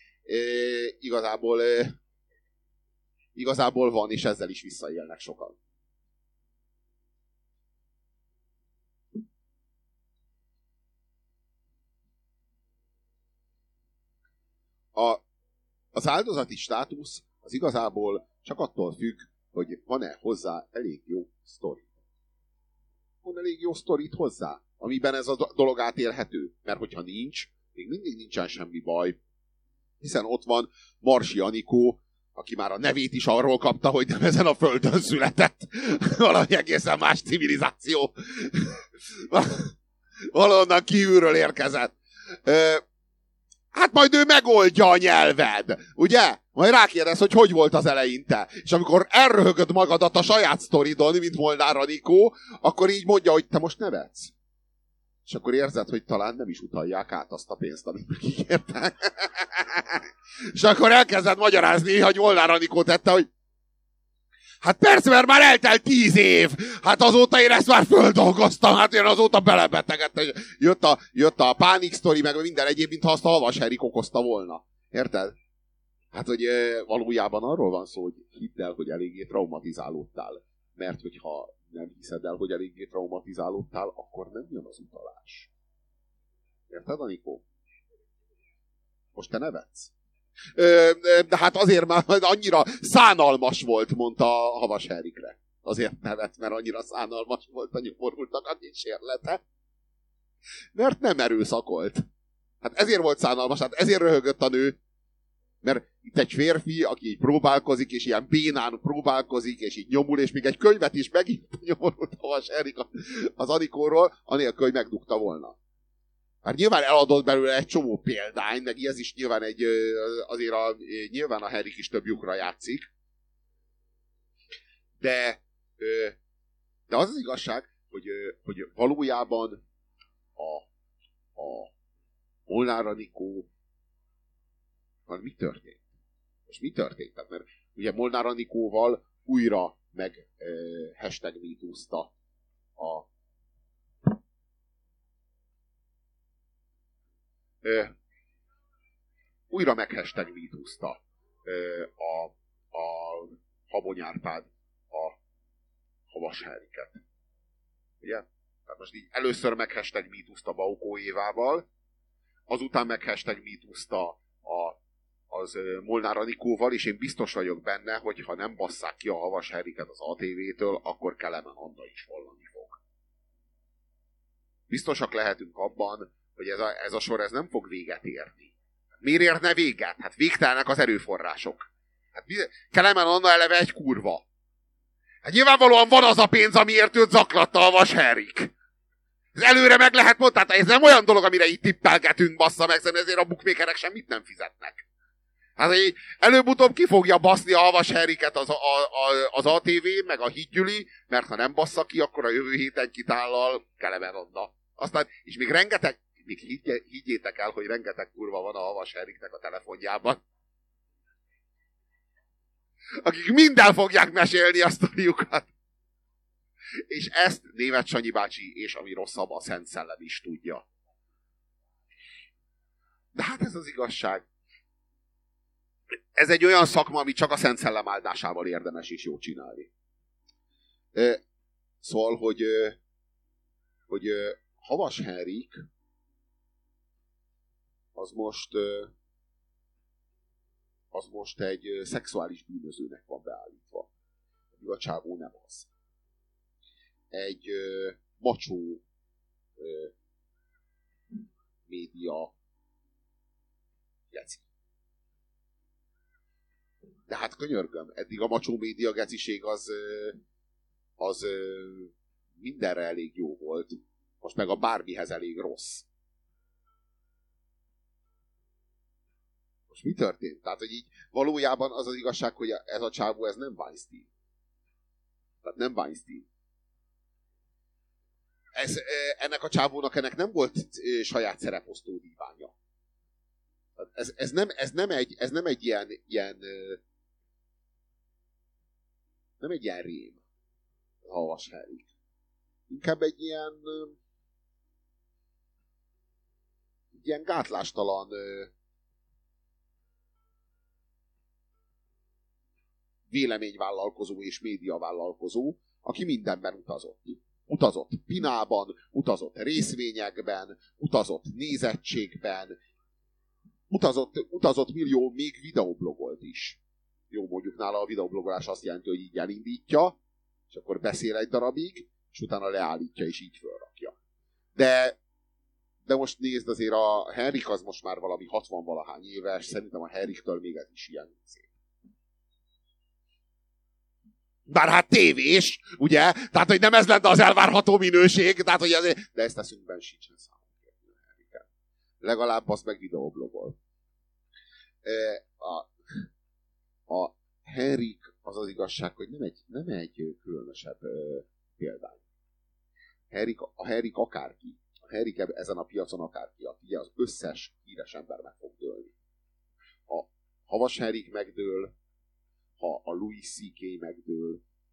igazából van, és ezzel is visszaélnek sokan. Az áldozati státusz az igazából csak attól függ, hogy van-e hozzá elég jó sztori. Van elég jó sztorit hozzá, amiben ez a dolog átélhető. Mert hogyha nincs, még mindig nincsen semmi baj. Hiszen ott van Marsi Anikó, aki már a nevét is arról kapta, hogy nem ezen a földön született. Valami egészen más civilizáció. Valahonnan kívülről érkezett. Hát majd ő megoldja a nyelved, ugye? Majd rákérdez, hogy volt az eleinte. És amikor elröhögöd magadat a saját sztoridon, mint Molnár Anikó, akkor így mondja, hogy te most nevetsz. És akkor érzed, hogy talán nem is utalják át azt a pénzt, amit megígértek. És akkor elkezded magyarázni, hogy Molnár Anikó tette, hogy Hát persze, mert már eltelt 10 év. Hát azóta én ezt már földolgoztam, hát én azóta belebetegedtem. Jött a Panic Story, meg minden egyéb, mintha azt a Havas Henrik okozta volna. Érted? Hát, hogy valójában arról van szó, hogy hidd el, hogy eléggé traumatizálódtál. Mert hogyha nem hiszed el, hogy eléggé traumatizálódtál, akkor nem jön az utalás. Érted, Anikó? Most te nevetsz? De hát azért már annyira szánalmas volt, mondta Havas Henrikre. Azért nevet, mert annyira szánalmas volt a nyomorultnak a kísérlete. Mert nem erőszakolt. Hát ezért volt szánalmas, hát ezért röhögött a nő. Mert itt egy férfi, aki így próbálkozik, és ilyen bénán próbálkozik, és így nyomul, és még egy könyvet is megírt a nyomorult Havas Henrik az Anikóról, anélkül, hogy megdugta volna. Hát nyilván eladott belőle egy csomó példány, meg ez is nyilván nyilván a Henrik is több lyukra játszik. De az az igazság, hogy valójában a Molnár Anikó mi történt? És mi történt? Tehát, mert ugye Molnár Anikóval újra meg hashtag MeToo-zta újra meg hashtag MeToo-zta a Habony Árpád a Havas Henriket. Ugye? Tehát most így először meg hashtag MeToo-zta Baukó Évával, azután meg hashtag MeToo-zta az Molnár Anikóval, és én biztos vagyok benne, hogy ha nem basszák ki a Havas Henriket az ATV-től, akkor Kelemen Anna is hallani fog. Biztosak lehetünk abban, hogy ez a sor ez nem fog véget érni. Miért érne véget? Hát végtelnek az erőforrások. Hát Kelemen Anna eleve egy kurva. Hát nyilvánvalóan van az a pénz, amiért őt zaklatta a Havas Henrik. Ez előre meg lehet mondani, tehát ez nem olyan dolog, amire itt tippelgetünk, bassza meg, ezért a bookmakerek semmit nem fizetnek. Hát előbb-utóbb ki fogja baszni a Havas Henriket az ATV, meg a Hídgyüli, mert ha nem bassza ki, akkor a jövő héten kitállal Kelemen Anna. Aztán, és még rengeteg, higgyétek el, hogy rengeteg kurva van a Havas Henriknek a telefonjában, akik mind el fogják mesélni a sztoriukat. És ezt Németh Sanyi bácsi és ami rosszabb, a Szent Szellem is tudja. De hát ez az igazság. Ez egy olyan szakma, ami csak a Szent Szellem áldásával érdemes és jó csinálni. Szóval, hogy Havas Henrik az most egy szexuális bűnözőnek van beállítva. A csávó nem az. Egy macsó média geci. De hát könyörgöm, eddig a macsó média geciség az mindenre elég jó volt. Most meg a bármihez elég rossz. Most mi történt? Tehát, hogy így valójában az az igazság, hogy ez a csávó, ez nem Weinstein. Tehát nem Weinstein. Ennek a csávónak nem volt saját szereposztó díványa. Ez nem egy ilyen nem egy ilyen rém. Havas Henrik. Inkább egy ilyen gátlástalan véleményvállalkozó és médiavállalkozó, aki mindenben utazott. Utazott Pinában, utazott részvényekben, utazott nézettségben, utazott millió, még videoblogolt is. Jó, mondjuk nála a videoblogolás azt jelenti, hogy így elindítja, és akkor beszél egy darabig, és utána leállítja, és így fölrakja. De most nézd, azért a Henrik az most már valami 60-valahány éves, szerintem a Henriktől még ez is ilyen szép. Bár hát tévés, ugye? Tehát, hogy nem ez lenne az elvárható minőség, tehát, hogy azért... De ezt eszünkben sincsen számon kérni a Henriket. Legalább azt meg videoblogol. A Henrik az az igazság, hogy nem egy különösebb példány. A Henrik akárki. A Henrik ezen a piacon akárki. Ugye az összes híres ember meg fog dőlni. Ha Havas Henrik megdől, ha a Louis C.K. megdől,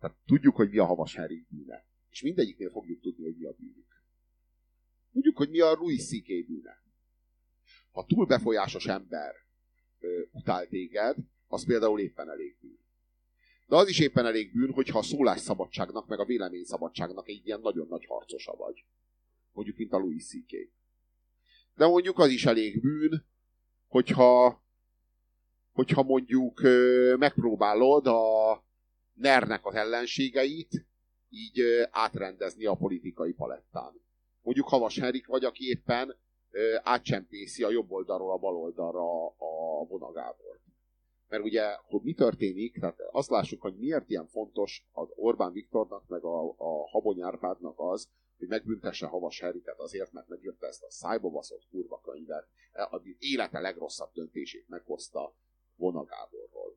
Tehát tudjuk, hogy mi a Havas Henrik bűne. És mindegyiknél fogjuk tudni, hogy mi a bűnük. Tudjuk, hogy mi a Louis C.K. bűne. Ha túl befolyásos ember utál téged, az például éppen elég bűn. De az is éppen elég bűn, hogyha a szólásszabadságnak, meg a véleményszabadságnak egy ilyen nagyon nagy harcosa vagy. Mondjuk, mint a Louis C.K. De mondjuk az is elég bűn, hogyha mondjuk megpróbálod a NER-nek az ellenségeit így átrendezni a politikai palettán. Mondjuk Havas Henrik vagy, aki éppen átcsempészi a jobb oldalról a bal oldalra a Vona Gábort. Mert ugye, hogy mi történik, tehát azt lássuk, hogy miért ilyen fontos az Orbán Viktornak, meg a Habony Árpádnak az, hogy megbüntesse Havas Henriket azért, mert megírta ezt a szájba baszott kurva könyvet, az élete legrosszabb döntését meghozta Vona Gáborról.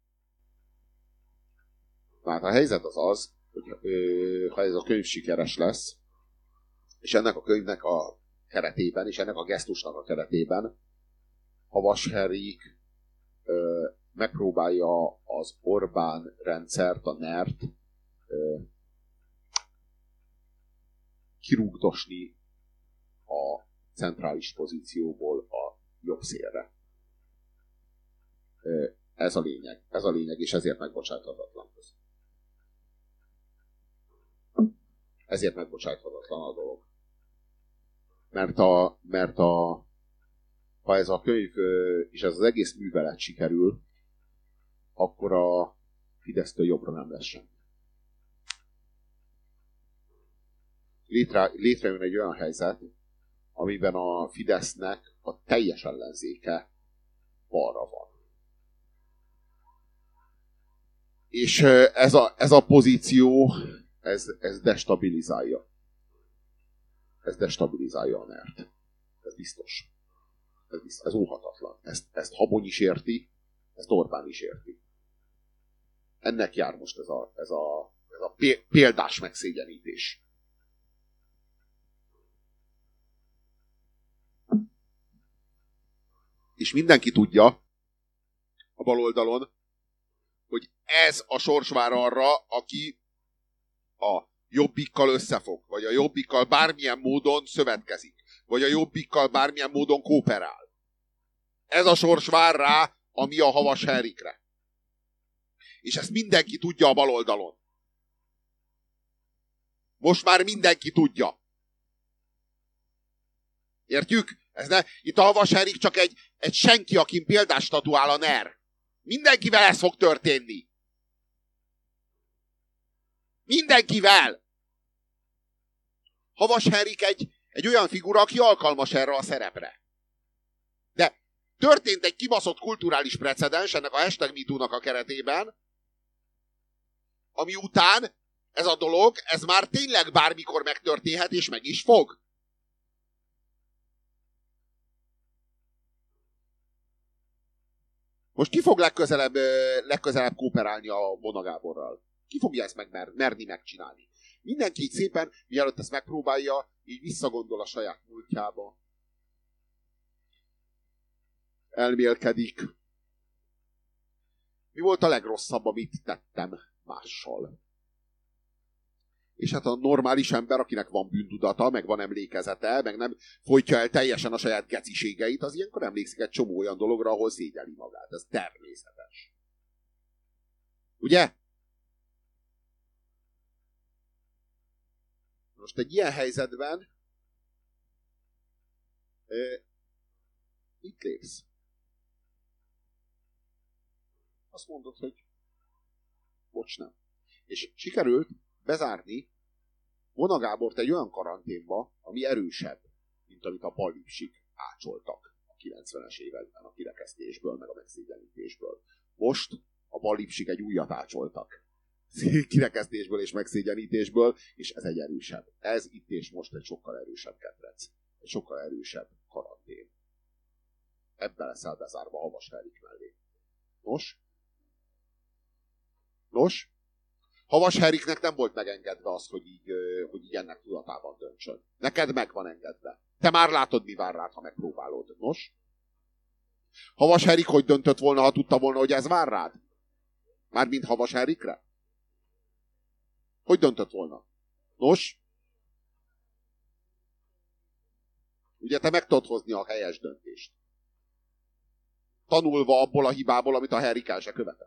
Tehát a helyzet az, hogy ha ez a könyv sikeres lesz, és ennek a könyvnek a keretében, és ennek a gesztusnak a keretében Havas Henrik megpróbálja az Orbán rendszert, a NER-t kirúgdosni a centrális pozícióból a jobb szélre. Ez a lényeg, és ezért megbocsáthatatlan. Ezért megbocsáthatatlan a dolog. Mert ha ez a könyv és ez az egész művelet sikerül, akkor a Fidesztől jobbra nem lesz semmi. Létrejön egy olyan helyzet, amiben a Fidesznek a teljes ellenzéke balra van. És ez a pozíció, ez destabilizálja. Ez destabilizálja a NER-t. Ez biztos. Ez óhatatlan. Ezt Habony is érti, ezt Orbán is érti. Ennek jár most ez a példás megszégyenítés. És mindenki tudja a baloldalon, hogy ez a sors vár arra, aki a Jobbikkal összefog, vagy a Jobbikkal bármilyen módon szövetkezik, vagy a Jobbikkal bármilyen módon kooperál. Ez a sors vár rá, ami a Havas Henrikre. És ezt mindenki tudja a baloldalon. Most már mindenki tudja. Értjük? Itt a Havas Henrik csak egy senki, akin példást statuál a NER. Mindenkivel ez fog történni. Mindenkivel! Havas Henrik egy olyan figura, aki alkalmas erre a szerepre. De történt egy kibaszott kulturális precedens ennek a #MeToo-nak a keretében, ami után ez a dolog, ez már tényleg bármikor megtörténhet, és meg is fog. Most ki fog legközelebb kooperálni a Vona Gáborral? Ki fogja ezt merni megcsinálni? Mindenki így szépen, mielőtt ezt megpróbálja, így visszagondol a saját múltjába. Elmélkedik. Mi volt a legrosszabb, amit tettem mással? És hát a normális ember, akinek van bűntudata, meg van emlékezete, meg nem folytja el teljesen a saját geciségeit, az ilyenkor emlékszik egy csomó olyan dologra, ahol szégyeli magát. Ez természetes. Ugye? Most egy ilyen helyzetben itt lépsz. Azt mondod, hogy bocs, nem. És sikerült bezárni Vona Gábort egy olyan karanténba, ami erősebb, mint amit a Pallipsik ácsoltak a 90-es években a kirekesztésből, meg a megszégyenítésből. Most a Pallipsik egy újat ácsoltak kirekesztésből és megszégyenítésből, és ez egy erősebb. Ez itt és most egy sokkal erősebb ketrec. Egy sokkal erősebb karantén. Ebben leszel bezárva a Havas Henrik mellé. Nos? Havas Henriknek nem volt megengedve az, hogy így ennek tudatában döntsön. Neked meg van engedve. Te már látod, mi vár rád, ha megpróbálod. Nos? Havas Henrik hogy döntött volna, ha tudta volna, hogy ez vár rád? Mármint Havas Henrikre? Hogy döntött volna? Nos? Ugye te meg tudod hozni a helyes döntést. Tanulva abból a hibából, amit a Harry el se követett.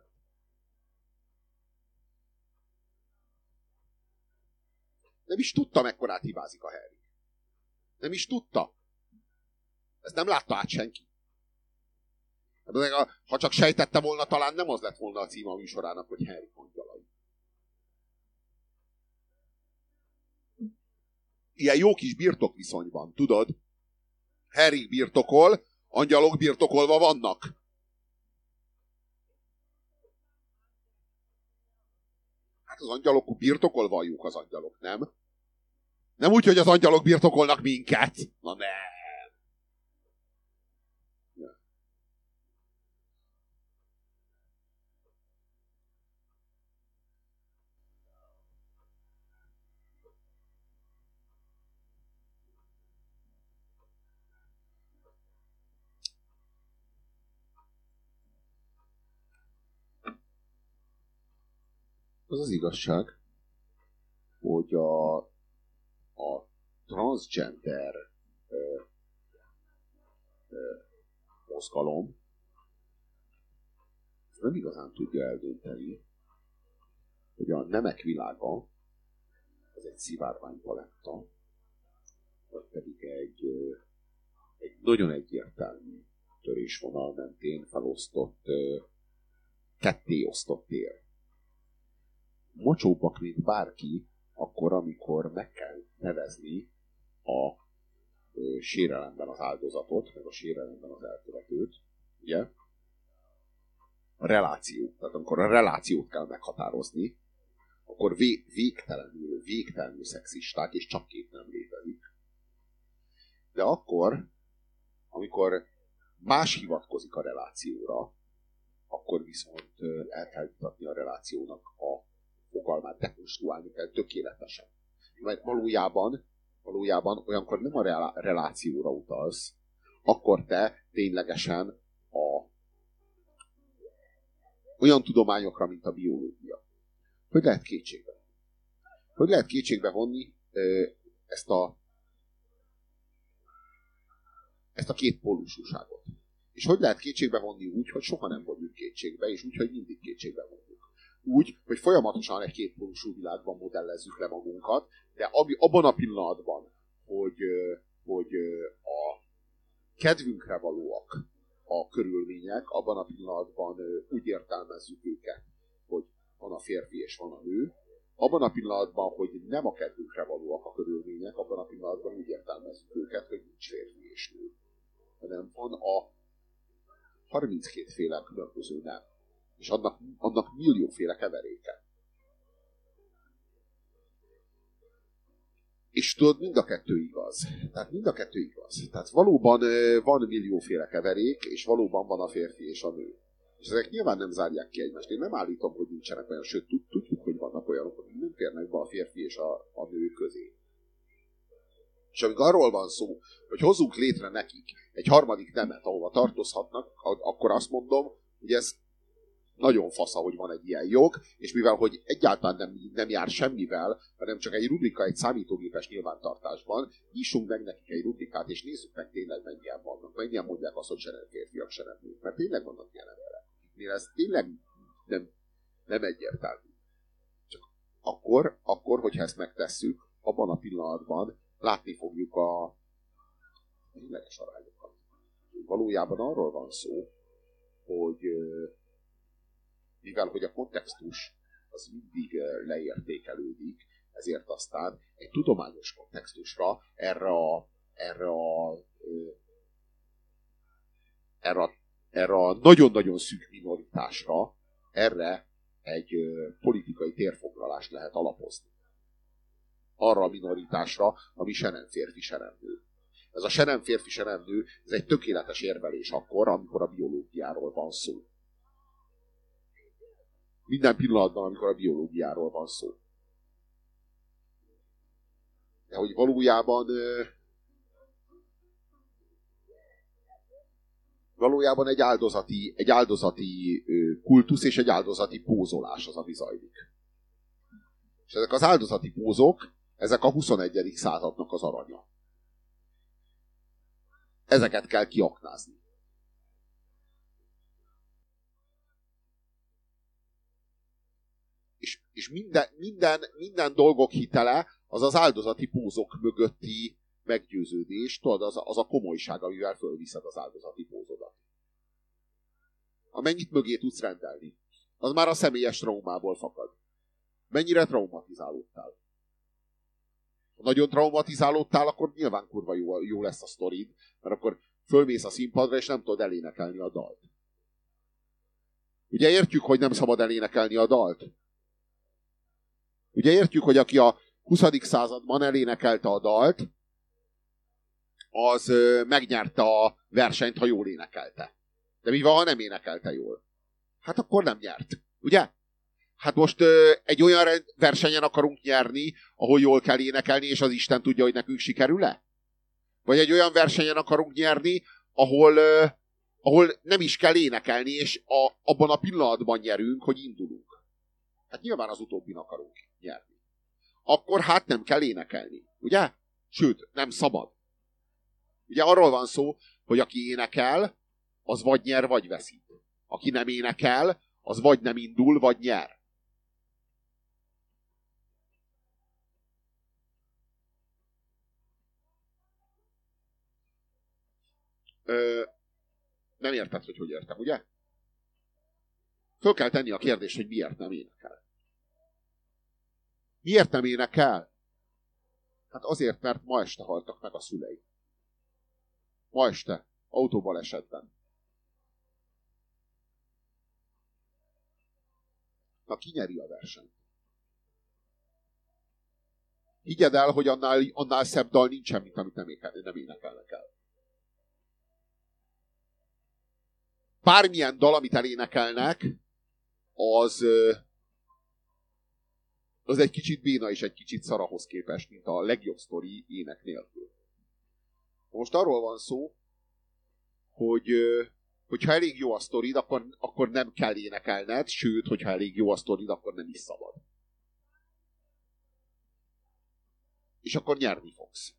Nem is tudta, mekkorát hibázik a Harry. Nem is tudta. Ezt nem látta át senki. Ha csak sejtette volna, talán nem az lett volna a címe a műsorának, hogy Harry angyalai. Ilyen jó kis birtokviszonyban, tudod? Harry birtokol, angyalok birtokolva vannak. Hát az angyalok birtokolva jók az angyalok, nem? Nem úgy, hogy az angyalok birtokolnak minket. Na nem. Az az igazság, hogy a transgender mozgalom nem igazán tudja eldönteni, hogy a nemek világa az egy szivárványpaletta, vagy pedig egy nagyon egyértelmű törésvonal mentén felosztott, kettéosztott tér. Mocsóbbak, mint bárki, akkor, amikor meg kell nevezni a sérelemben az áldozatot, meg a sérelemben az elkövetőt, ugye? A reláció. Tehát amikor a relációt kell meghatározni, akkor végtelenül szexisták, és csak két nem létezik. De akkor, amikor más hivatkozik a relációra, akkor viszont el kell jutatni a relációnak a fogalmát, dekonstruálni kell tökéletesen. Mert valójában olyankor nem a relációra utalsz, akkor te ténylegesen olyan tudományokra, mint a biológia. Hogy lehet kétségbe vonni? Hogy lehet kétségbe vonni ezt a két pólusúságot? És hogy lehet kétségbe vonni úgy, hogy soha nem vonjuk kétségbe, és úgy, hogy mindig kétségbe vonjuk? Úgy, hogy folyamatosan egy kétpólusú világban modellezzük le magunkat, de abban a pillanatban, hogy a kedvünkre valóak a körülmények, abban a pillanatban úgy értelmezzük őket, hogy van a férfi és van a nő, abban a pillanatban, hogy nem a kedvünkre valóak a körülmények, abban a pillanatban úgy értelmezzük őket, hogy nincs férfi és nő. Hanem van a 32 féle különböző nem. És annak millióféle keveréke. És tudod, mind a kettő igaz. Tehát valóban van millióféle keverék, és valóban van a férfi és a nő. És ezek nyilván nem zárják ki egymást. Én nem állítom, hogy nincsenek olyan, sőt, tudjuk, hogy vannak olyanok, hogy nem férnek be a férfi és a nő közé. És amikor arról van szó, hogy hozzunk létre nekik egy harmadik nemet, ahova tartozhatnak, akkor azt mondom, hogy ez nagyon fasza, hogy van egy ilyen jog, és mivel, hogy egyáltalán nem jár semmivel, hanem csak egy rubrika egy számítógépes nyilvántartásban, nyissunk meg nekik egy rubrikát, és nézzük meg tényleg mennyien vannak, mennyien mondják azt, hogy se nem férfiak, se nem nők, mert tényleg vannak ilyen emberek, akiknél ez tényleg nem egyértelmű. Csak akkor, hogyha ezt megtesszük, abban a pillanatban látni fogjuk a tényleges arányokat. Valójában arról van szó, hogy mivel hogy a kontextus az mindig leértékelődik, ezért aztán egy tudományos kontextusra erre a nagyon-nagyon szűk minoritásra, erre egy politikai térfoglalást lehet alapozni. Arra a minoritásra, ami se nem férfi, se nem nő. Ez a se nem férfi, se nem nő, ez egy tökéletes érvelés akkor, amikor a biológiáról van szó. Minden pillanatban, amikor a biológiáról van szó. De hogy valójában egy áldozati kultusz és egy áldozati pózolás az, ami zajlik. És ezek az áldozati pózok, ezek a 21. századnak az aranya. Ezeket kell kiaknázni. És minden dolgok hitele az az áldozati pózok mögötti meggyőződés, tudod, az a komolyság, amivel fölviszed az áldozati pózodat. Amennyit mögé tudsz rendelni. Az már a személyes traumából fakad. Mennyire traumatizálódtál? Ha nagyon traumatizálódtál, akkor nyilván kurva jó lesz a sztorid, mert akkor fölmész a színpadra, és nem tudod elénekelni a dalt. Ugye értjük, hogy nem szabad elénekelni a dalt? Ugye értjük, hogy aki a 20. században elénekelte a dalt, az megnyerte a versenyt, ha jól énekelte. De mi van, ha nem énekelte jól? Hát akkor nem nyert. Ugye? Hát most egy olyan versenyen akarunk nyerni, ahol jól kell énekelni, és az Isten tudja, hogy nekünk sikerül-e? Vagy egy olyan versenyen akarunk nyerni, ahol nem is kell énekelni, és abban a pillanatban nyerünk, hogy indulunk. Hát nyilván az utóbbin akarunk nyerni. Akkor hát nem kell énekelni. Ugye? Sőt, nem szabad. Ugye arról van szó, hogy aki énekel, az vagy nyer, vagy veszít. Aki nem énekel, az vagy nem indul, vagy nyer. Nem érted, hogy értem, ugye? Föl kell tenni a kérdést, hogy miért nem énekel. Miért nem énekel? Hát azért, mert ma este haltak meg a szülei. Ma este, autóbalesetben. Na, ki nyeri a versenyt? Higgyed el, hogy annál szebb dal nincsen, mint amit nem énekelnek el. Bármilyen dal, amit elénekelnek, az egy kicsit béna és egy kicsit szar ahhoz képest, mint a legjobb sztori ének nélkül. Most arról van szó, hogyha elég jó a sztorid, akkor nem kell énekelned, sőt, hogyha elég jó a sztorid, akkor nem is szabad. És akkor nyerni fogsz.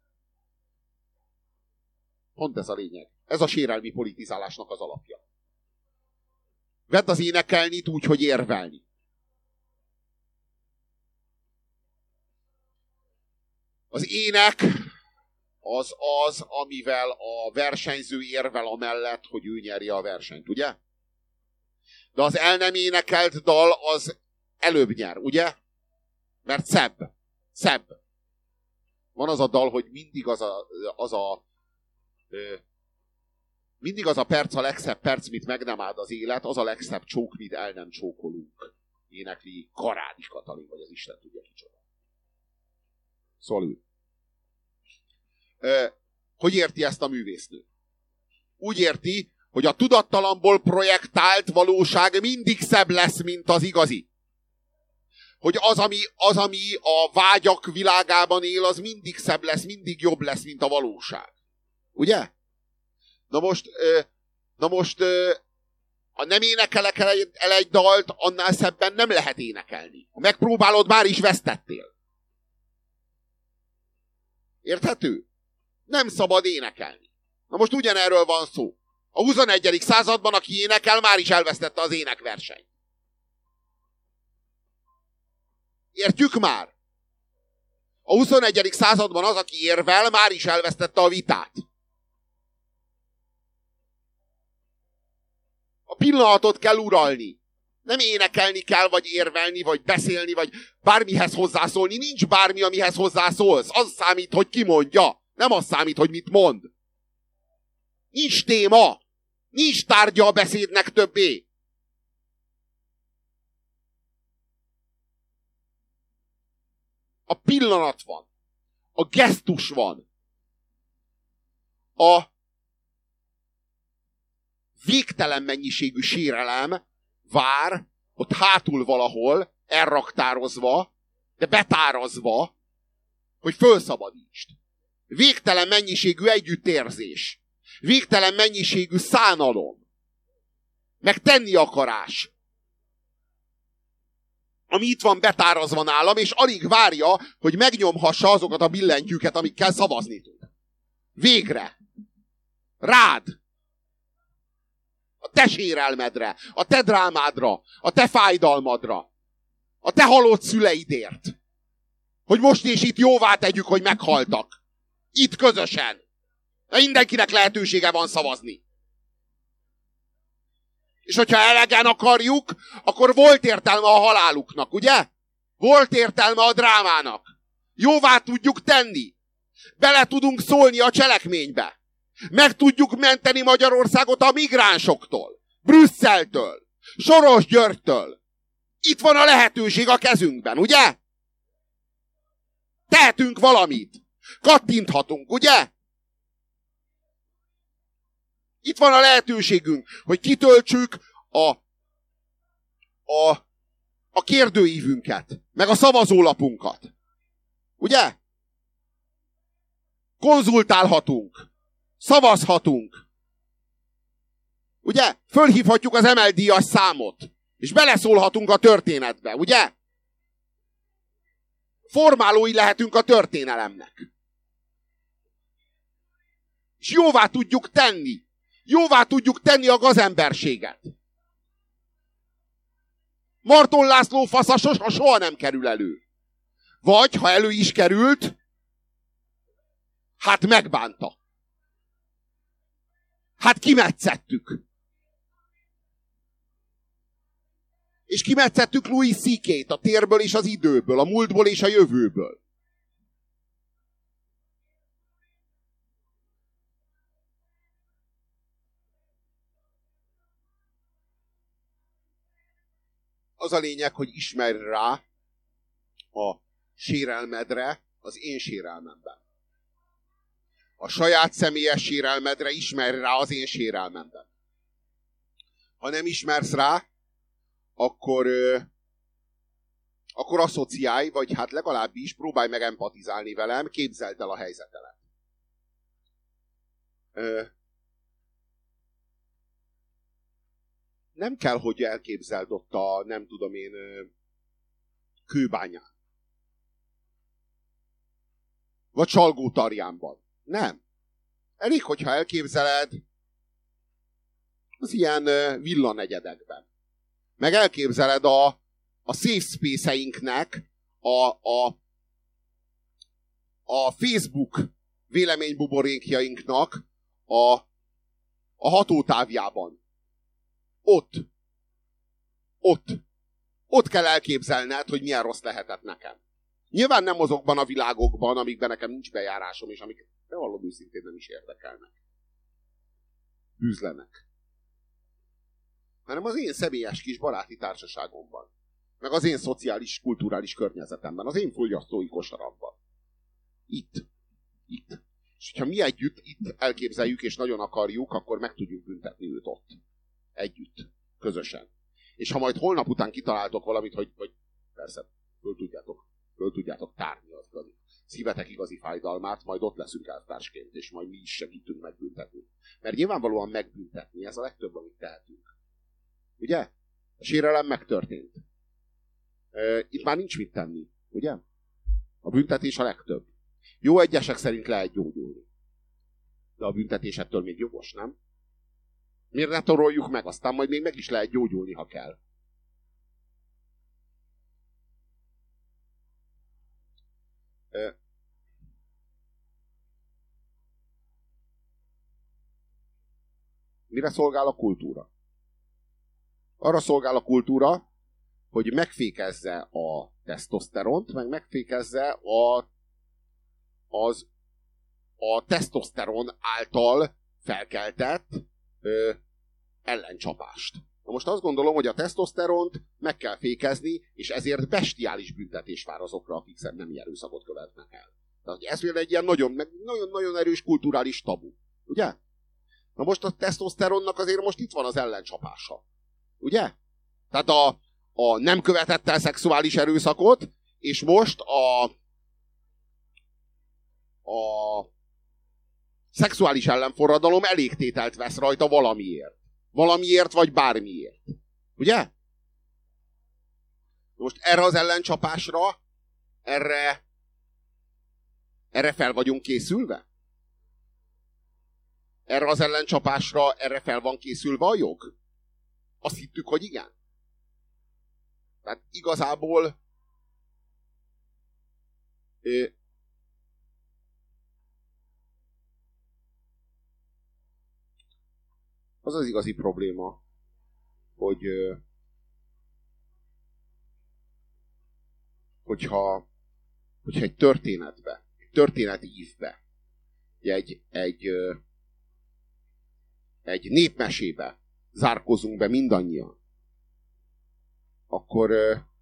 Pont ez a lényeg. Ez a sérelmi politizálásnak az alapja. Vedd az énekelnit úgy, hogy érvelni. Az ének az, amivel a versenyző érvel amellett, hogy ő nyerje a versenyt, ugye? De az el nem énekelt dal az előbb nyer, ugye? Mert szebb. Szebb. Van az a dal, hogy mindig mindig az a perc a legszebb perc, mit meg nem áld az élet, az a legszebb csók, mit el nem csókolunk. Énekli Karádi Katalin, vagy az Isten tudja kicsoda. Szóval ő. Hogy érti ezt a művésznő? Úgy érti, hogy a tudattalamból projektált valóság mindig szebb lesz, mint az igazi. Hogy az, ami a vágyak világában él, az mindig szebb lesz, mindig jobb lesz, mint a valóság. Ugye? Na most, ha nem énekelek el egy dalt, annál szebben nem lehet énekelni. Ha megpróbálod, már is vesztettél. Érthető? Nem szabad énekelni. Na most ugyanerről van szó. A 21. században, aki énekel, már is elvesztette az énekversenyt. Értjük már? A 21. században az, aki érvel, már is elvesztette a vitát. A pillanatot kell uralni. Nem énekelni kell, vagy érvelni, vagy beszélni, vagy bármihez hozzászólni. Nincs bármi, amihez hozzászólsz. Az számít, hogy ki mondja. Nem az számít, hogy mit mond. Nincs téma. Nincs tárgya a beszédnek többé. A pillanat van. A gesztus van. A végtelen mennyiségű sérelem vár ott hátul valahol, elraktározva, de betárazva, hogy fölszabadítsd. Végtelen mennyiségű együttérzés. Végtelen mennyiségű szánalom. Meg tenni akarás. ami itt van betárazva nálam, és alig várja, hogy megnyomhassa azokat a billentyűket, amikkel szavazni tud. Végre! Rád! A te sérelmedre, a te drámádra, a te fájdalmadra, a te halott szüleidért. Hogy most és itt jóvá tegyük, hogy meghaltak. Itt közösen. De mindenkinek lehetősége van szavazni. És hogyha elegen akarjuk, akkor volt értelme a haláluknak, ugye? Volt értelme a drámának. Jóvá tudjuk tenni. Bele tudunk szólni a cselekménybe. Meg tudjuk menteni Magyarországot a migránsoktól. Brüsszeltől. Soros Györgytől. Itt van a lehetőség a kezünkben, ugye? Tehetünk valamit. Kattinthatunk, ugye? Itt van a lehetőségünk, hogy kitöltsük a kérdőívünket, meg a szavazólapunkat. Ugye? Konzultálhatunk. Szavazhatunk. Ugye? Fölhívhatjuk az ML-díjas számot. És beleszólhatunk a történetbe, ugye? Formálói lehetünk a történelemnek. És jóvá tudjuk tenni. Jóvá tudjuk tenni a gazemberséget. Marton László fasza soha nem kerül elő. Vagy, ha elő is került, hát megbánta. Hát kimetszettük. És kimetszettük Louis C.K.-t a térből és az időből, a múltból és a jövőből. Az a lényeg, hogy ismerj rá a sérelmedre az én sérelmemben. A saját személyes sérelmedre ismerj rá az én sérelmemben. Ha nem ismersz rá, akkor asszociálj, vagy hát legalábbis próbálj meg empatizálni velem, képzeld el a helyzetemet. Nem kell, hogy elképzeld ott a, nem tudom én, Kőbányán. Vagy Salgótarjánban. Nem. Elég, hogyha elképzeled az ilyen villanegyedekben. Meg elképzeled a safe space-einknek a Facebook véleménybuborékjainknak a hatótávjában. Ott kell elképzelned, hogy milyen rossz lehetett nekem. Nyilván nem azokban a világokban, amikben nekem nincs bejárásom, és amik bevallom őszintén nem is érdekelnek. Bűzlenek. Hanem az én személyes kis baráti társaságomban. Meg az én szociális, kulturális környezetemben. Az én fogyasztói kosaramban. Itt. És hogyha mi együtt itt elképzeljük, és nagyon akarjuk, akkor meg tudjuk büntetni őt ott. Együtt. Közösen. És ha majd holnap után kitaláltok valamit, hogy persze, föl tudjátok tárni az igazi szívetek igazi fájdalmát, majd ott leszünk elvtársként, és majd mi is segítünk megbüntetni. Mert nyilvánvalóan megbüntetni, ez a legtöbb, amit tehetünk. Ugye? A sérelem megtörtént. Itt már nincs mit tenni, ugye? A büntetés a legtöbb. Jó, egyesek szerint lehet gyógyulni. De a büntetés ettől még jogos, nem? Miért ne toroljuk meg? Aztán majd még meg is lehet gyógyulni, ha kell. Mire szolgál a kultúra? Arra szolgál a kultúra, hogy megfékezze a tesztoszteront, meg megfékezze a tesztoszteron által felkeltett ellencsapást. Na most azt gondolom, hogy a tesztoszteront meg kell fékezni, és ezért bestiális büntetés vár azokra, akik nemi erőszakot követnek el. Tehát ez például egy ilyen nagyon-nagyon erős kulturális tabu. Ugye? Na most a tesztoszteronnak azért most itt van az ellencsapása. Ugye? Tehát a nem követett el szexuális erőszakot, és most a szexuális ellenforradalom elégtételt vesz rajta valamiért. Valamiért, vagy bármiért. Ugye? Most erre az ellencsapásra, erre fel vagyunk készülve? Erre az ellencsapásra, erre fel van készülve a jog? Azt hittük, hogy igen. Tehát igazából az az igazi probléma, hogyha egy történetbe, egy történeti ívbe, egy népmesébe zárkozunk be mindannyian, akkor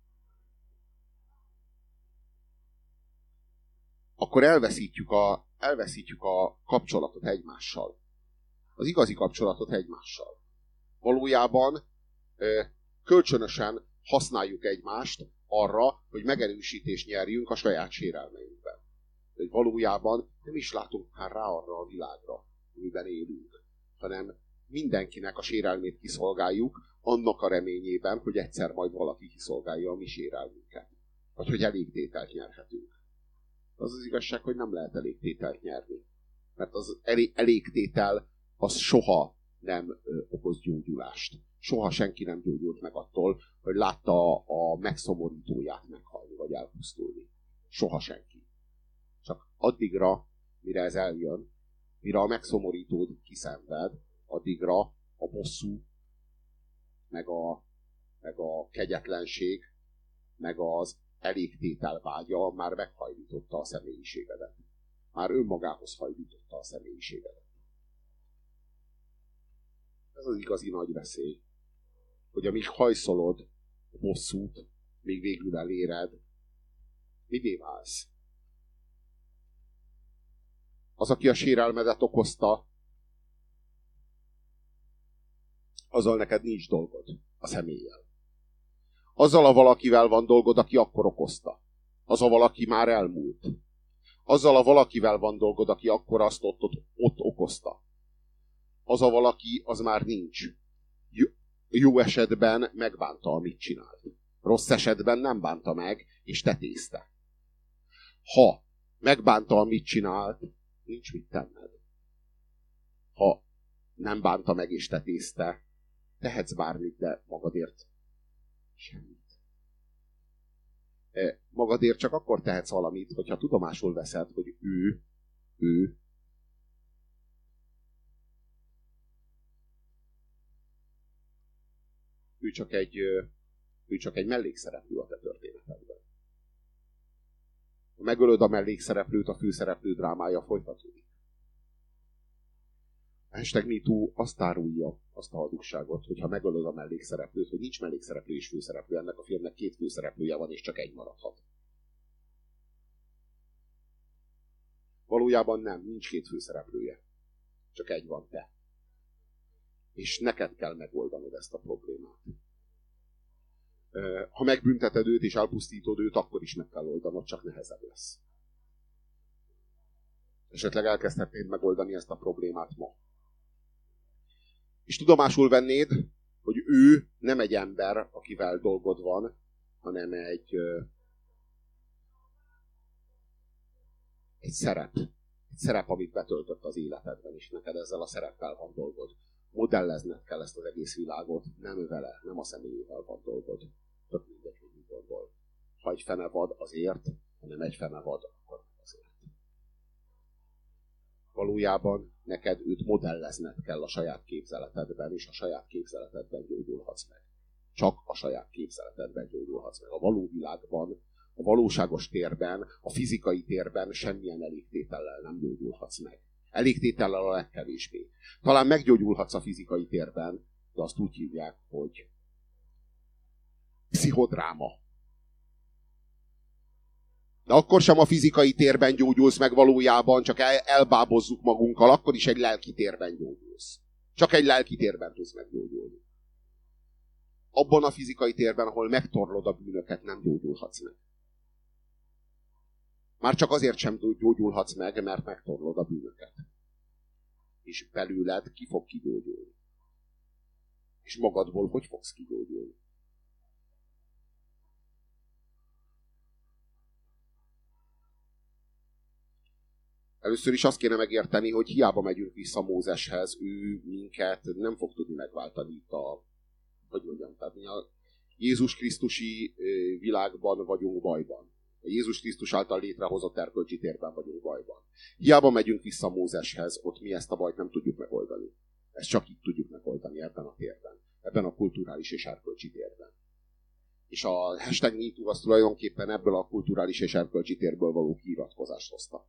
elveszítjük a kapcsolatot egymással. Az igazi kapcsolatot egymással. Valójában kölcsönösen használjuk egymást arra, hogy megerősítést nyerjünk a saját sérelmeinkben. De valójában nem is látunk már rá arra a világra, amiben élünk, hanem mindenkinek a sérelmét kiszolgáljuk, annak a reményében, hogy egyszer majd valaki kiszolgálja a mi sérelmünket. Vagy hogy elégtételt nyerhetünk. Az az igazság, hogy nem lehet elégtételt nyerni. Mert az elégtétel az soha nem okoz gyógyulást. Soha senki nem gyógyult meg attól, hogy látta a megszomorítóját meghalni, vagy elpusztulni. Soha senki. Csak addigra, mire ez eljön, mire a megszomorítód kiszenved, addigra a bosszú, meg a kegyetlenség, meg az elégtétel vágya már meghajlította a személyiségedet. Már önmagához hajlította a személyiségedet. Ez az igazi nagy veszély, hogy amíg hajszolod a bosszút, még végül eléred, mivé válsz? Az, aki a sérelmedet okozta, azzal neked nincs dolgod a személlyel. Azzal a valakivel van dolgod, aki akkor okozta. Az a valaki már elmúlt. Azzal a valakivel van dolgod, aki akkor azt ott okozta. Az a valaki, az már nincs. Jó esetben megbánta, amit csinált. Rossz esetben nem bánta meg, és tetézte. Ha megbánta, amit csinált, nincs mit tenned. Ha nem bánta meg és tetézte, tehetsz bármit, de magadért semmit. Magadért csak akkor tehetsz valamit, hogyha tudomásul veszed, hogy ő csak egy mellékszereplő a te történetedben. Ha megölöd a mellékszereplőt, a főszereplő drámája folytatódik. #MeToo azt árulja, azt a hazugságot, hogyha megölöd a mellékszereplőt, hogy nincs mellékszereplő és főszereplő, ennek a filmnek 2 főszereplője van, és csak egy maradhat. Valójában nem, nincs 2 főszereplője. Csak egy van, te. És neked kell megoldanod ezt a problémát. Ha megbünteted őt és elpusztítod őt, akkor is meg kell oldanod, csak nehezebb lesz. Esetleg elkezdhetnéd megoldani ezt a problémát ma. És tudomásul vennéd, hogy ő nem egy ember, akivel dolgod van, hanem egy szerep. Egy szerep, amit betöltött az életedben, és neked ezzel a szereppel van dolgod. Modellezned kell ezt az egész világot, nem vele, nem a személyével van dolgod. Tök mindegy, hogy mit gondol. Ha egy fenevad azért, ha nem egy fenevad, akkor azért. Valójában neked őt modellezned kell a saját képzeletedben, és a saját képzeletedben gyógyulhatsz meg. Csak a saját képzeletedben gyógyulhatsz meg. A való világban, a valóságos térben, a fizikai térben semmilyen elégtétellel nem gyógyulhatsz meg. Elégtétellel a legkevésbé. Talán meggyógyulhatsz a fizikai térben, de azt úgy hívják, hogy pszichodráma. De akkor sem a fizikai térben gyógyulsz meg valójában, csak elbábozzuk magunkkal, akkor is egy lelki térben gyógyulsz. Csak egy lelki térben tudsz meggyógyulni. Abban a fizikai térben, ahol megtorlod a bűnöket, nem gyógyulhatsz meg. Már csak azért sem gyógyulhatsz meg, mert megtorlod a bűnöket. És belőled ki fog kigyógyulni. És magadból hogy fogsz kigyógyulni? Először is azt kéne megérteni, hogy hiába megyünk vissza Mózeshez, ő minket nem fog tudni megváltani itt hogy mondjam, tehát mi a Jézus Krisztusi világban vagyunk bajban. A Jézus Krisztus által létrehozott erkölcsi térben vagyunk bajban. Hiába megyünk vissza Mózeshez, ott mi ezt a bajt nem tudjuk megoldani. Ezt csak itt tudjuk megoldani ebben a térben. Ebben a kulturális és erkölcsi térben. És a #MeToo az tulajdonképpen ebből a kulturális és erkölcsi térből való kiiratkozást hozta.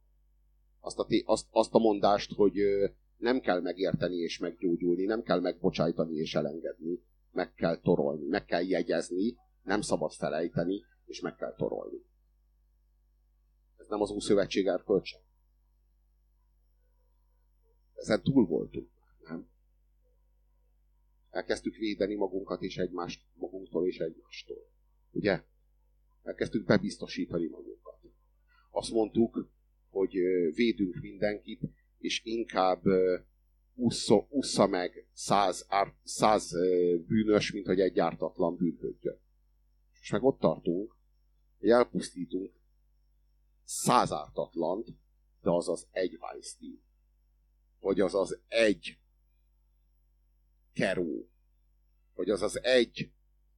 Azt a mondást, hogy nem kell megérteni és meggyógyulni, nem kell megbocsájtani és elengedni, meg kell torolni, meg kell jegyezni, nem szabad felejteni, és meg kell torolni. Ez nem az Ószövetség erkölcse? Ezen túl voltunk, nem? Elkezdtük védeni magunkat és egymást, magunktól és egymástól. Ugye? Elkezdtük bebiztosítani magunkat. Azt mondtuk, hogy védünk mindenkit, és inkább ússza meg 100 bűnös, mint hogy egy ártatlan bűnhődjön. És meg ott tartunk, hogy elpusztítunk 100 ártatlant, de az az egy Weinstein, vagy az az egy Keró, vagy az az egy,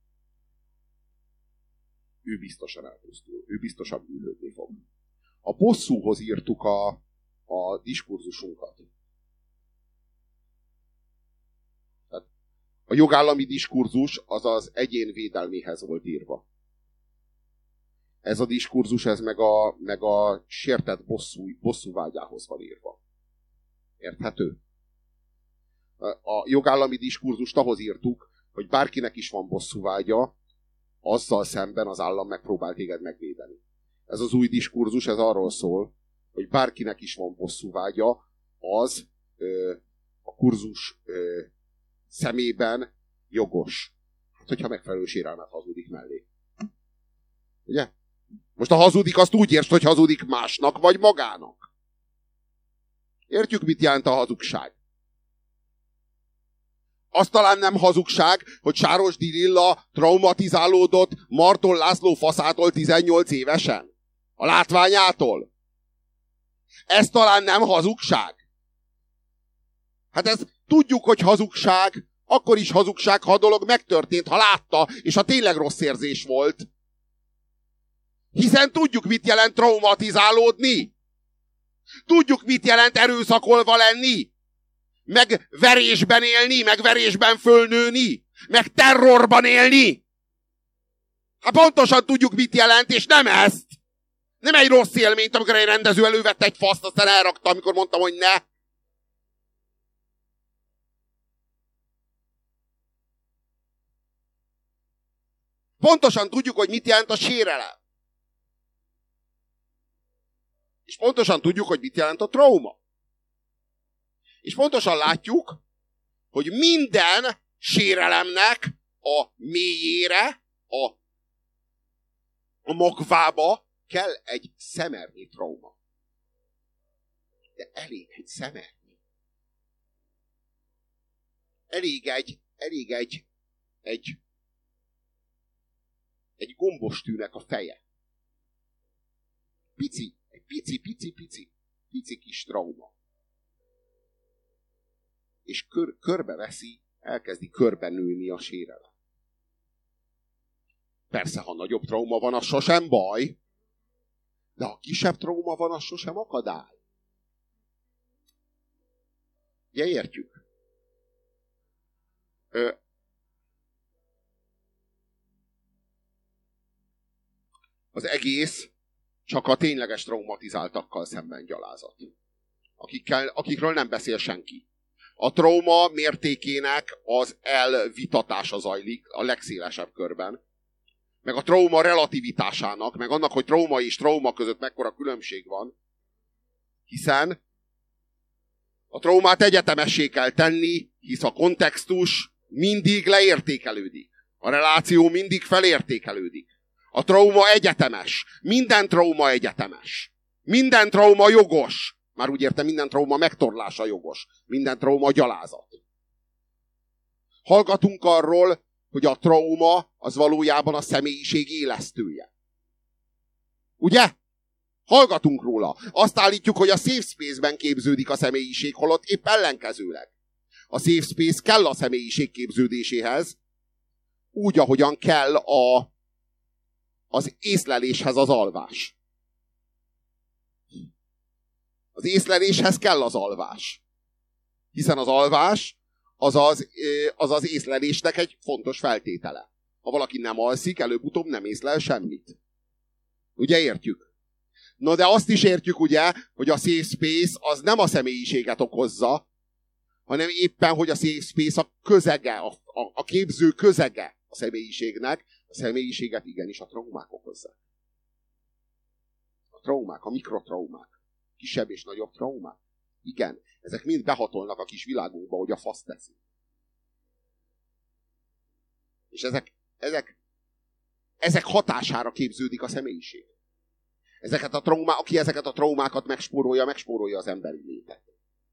ő biztosan elpusztul, ő biztosan bűnhődni fog. A bosszúhoz írtuk a diskurzusunkat. Tehát a jogállami diskurzus az az egyén védelméhez volt írva. Ez a diskurzus, ez meg a sértett bosszúvágyához van írva. Érthető? A jogállami diskurzust ahhoz írtuk, hogy bárkinek is van bosszúvágya, azzal szemben az állam megpróbál téged megvédeni. Ez az új diskurzus, ez arról szól, hogy bárkinek is van bosszúvágya, az a kurzus szemében jogos. Hát, hogyha megfelelő sérelmet hazudik mellé. Ugye? Most a hazudik, azt úgy értsd, hogy hazudik másnak, vagy magának. Értjük, mit jelent a hazugság? Azt talán nem hazugság, hogy Sárosdi Lilla traumatizálódott Marton László faszától 18 évesen? A látványától? Ez talán nem hazugság? Hát ez tudjuk, hogy hazugság, akkor is hazugság, ha a dolog megtörtént, ha látta, és ha tényleg rossz érzés volt. Hiszen tudjuk, mit jelent traumatizálódni. Tudjuk, mit jelent erőszakolva lenni. Meg verésben élni, meg verésben fölnőni, meg terrorban élni. Hát pontosan tudjuk, mit jelent, és nem ezt. Nem egy rossz élményt, amikor egy rendező elővette egy faszt, aztán elrakta, amikor mondtam, hogy ne. Pontosan tudjuk, hogy mit jelent a sérelem. És pontosan tudjuk, hogy mit jelent a trauma. És pontosan látjuk, hogy minden sérelemnek a mélyére, a magvába kell egy szemernyi trauma. De elég egy szemernyi. Elég egy gombostűnek a feje. Pici kis trauma. És körbeveszi, elkezdi körbenőni a sérelem. Persze, ha nagyobb trauma van, az sosem baj, de ha kisebb trauma van, az sosem akadály. Ugye értjük? Az egész csak a tényleges traumatizáltakkal szemben gyalázat. Akikről nem beszél senki. A trauma mértékének az elvitatása zajlik a legszélesebb körben. Meg a trauma relativitásának, meg annak, hogy trauma és trauma között mekkora különbség van. Hiszen a traumát egyetemessé kell tenni, hisz a kontextus mindig leértékelődik. A reláció mindig felértékelődik. A trauma egyetemes. Minden trauma egyetemes. Minden trauma jogos. Már úgy értem, minden trauma megtorlása jogos. Minden trauma gyalázat. Hallgatunk arról, hogy a trauma az valójában a személyiség élesztője. Ugye? Hallgatunk róla. Azt állítjuk, hogy a safe space-ben képződik a személyiség, holott épp ellenkezőleg. A safe space kell a személyiség képződéséhez, úgy, ahogyan kell az észleléshez az alvás. Az észleléshez kell az alvás. Hiszen az alvás az észlelésnek egy fontos feltétele. Ha valaki nem alszik, előbb-utóbb nem észlel semmit. Ugye értjük? No, de azt is értjük, ugye, hogy a safe space az nem a személyiséget okozza, hanem éppen, hogy a safe space a közege, a képző közege a személyiségnek. A személyiséget igenis a traumák okozzák. A traumák, a mikrotraumák. Kisebb és nagyobb traumák. Igen, ezek mind behatolnak a kis világunkba, hogy a fasz teszi. És ezek hatására képződik a személyiség. Aki ezeket a traumákat megspórolja az emberi létet.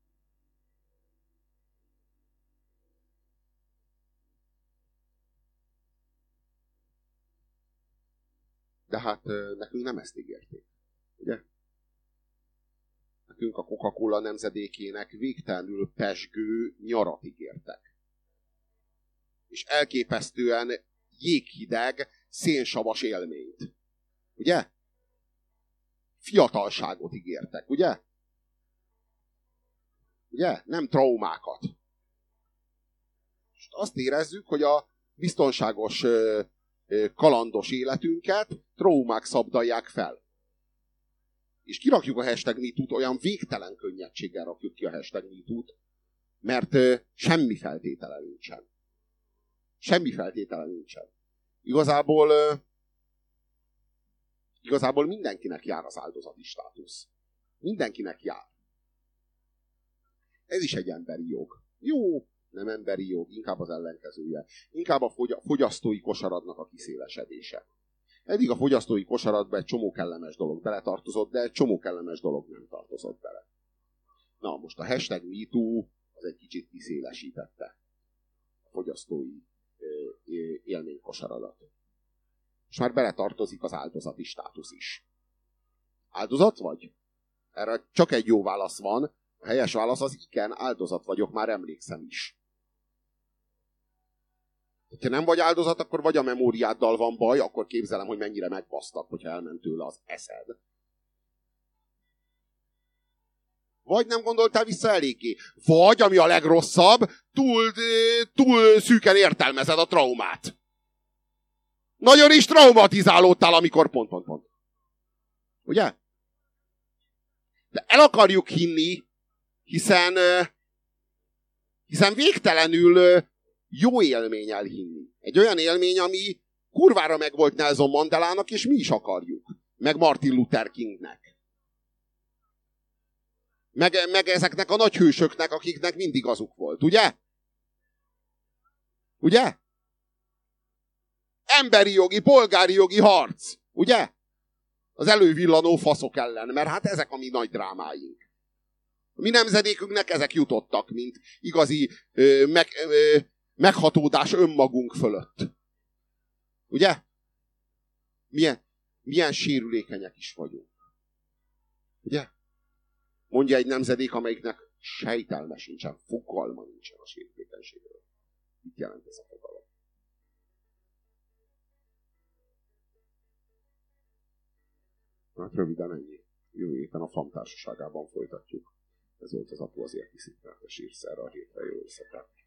De hát nekünk nem ezt ígérték, ugye? Nekünk a Coca-Cola nemzedékének végtelenül pezsgő nyarat ígértek. És elképesztően jéghideg, szénsavas élményt. Ugye? Fiatalságot ígértek, ugye? Ugye? Nem traumákat. És azt érezzük, hogy a biztonságos kalandos életünket traumák szabdalják fel. És kirakjuk a hashtag MeToo-t, olyan végtelen könnyedséggel rakjuk ki a hashtag MeToo-t, mert semmi feltétele nincsen. Semmi feltétele nincsen. Igazából mindenkinek jár az áldozati státusz. Mindenkinek jár. Ez is egy emberi jog. Jó, nem emberi jog, inkább az ellenkezője. Inkább a fogyasztói kosaradnak a kiszélesedése. Eddig a fogyasztói kosaratba egy csomó kellemes dolog beletartozott, de egy csomó kellemes dolog nem tartozott bele. Na, most a hashtag MeToo az egy kicsit kiszélesítette a fogyasztói élménykosaradat. És már beletartozik az áldozati státusz is. Áldozat vagy? Erre csak egy jó válasz van. A helyes válasz az igen, áldozat vagyok, már emlékszem is. Ha nem vagy áldozat, akkor vagy a memóriáddal van baj, akkor képzelem, hogy mennyire megbasztak, hogyha elment tőle az eszed. Vagy nem gondoltál vissza eléggé. Vagy, ami a legrosszabb, túl szűken értelmezed a traumát. Nagyon is traumatizálódtál, amikor pont. Ugye? De el akarjuk hinni, hiszen végtelenül jó élmény elhinni. Egy olyan élmény, ami kurvára meg volt Nelson Mandelának, és mi is akarjuk. Meg Martin Luther Kingnek. Meg ezeknek a nagy hősöknek, akiknek mindig azuk volt. Ugye? Ugye? Emberi jogi, polgári jogi harc. Ugye? Az elővillanó faszok ellen, mert hát ezek a mi nagy drámáink. A mi nemzedékünknek ezek jutottak, mint igazi meghatódás önmagunk fölött. Ugye? Milyen sérülékenyek is vagyunk. Ugye? Mondja egy nemzedék, amelyiknek sejtelme sincsen, fogalma nincsen a sérülékenységről. Mit jelent ez a fogalom? Hát röviden ennyi. Jövő héten a FAM társaságában folytatjuk. Ez volt az Apu azért hiszik, mert a sírszerre a hétre jó összetett.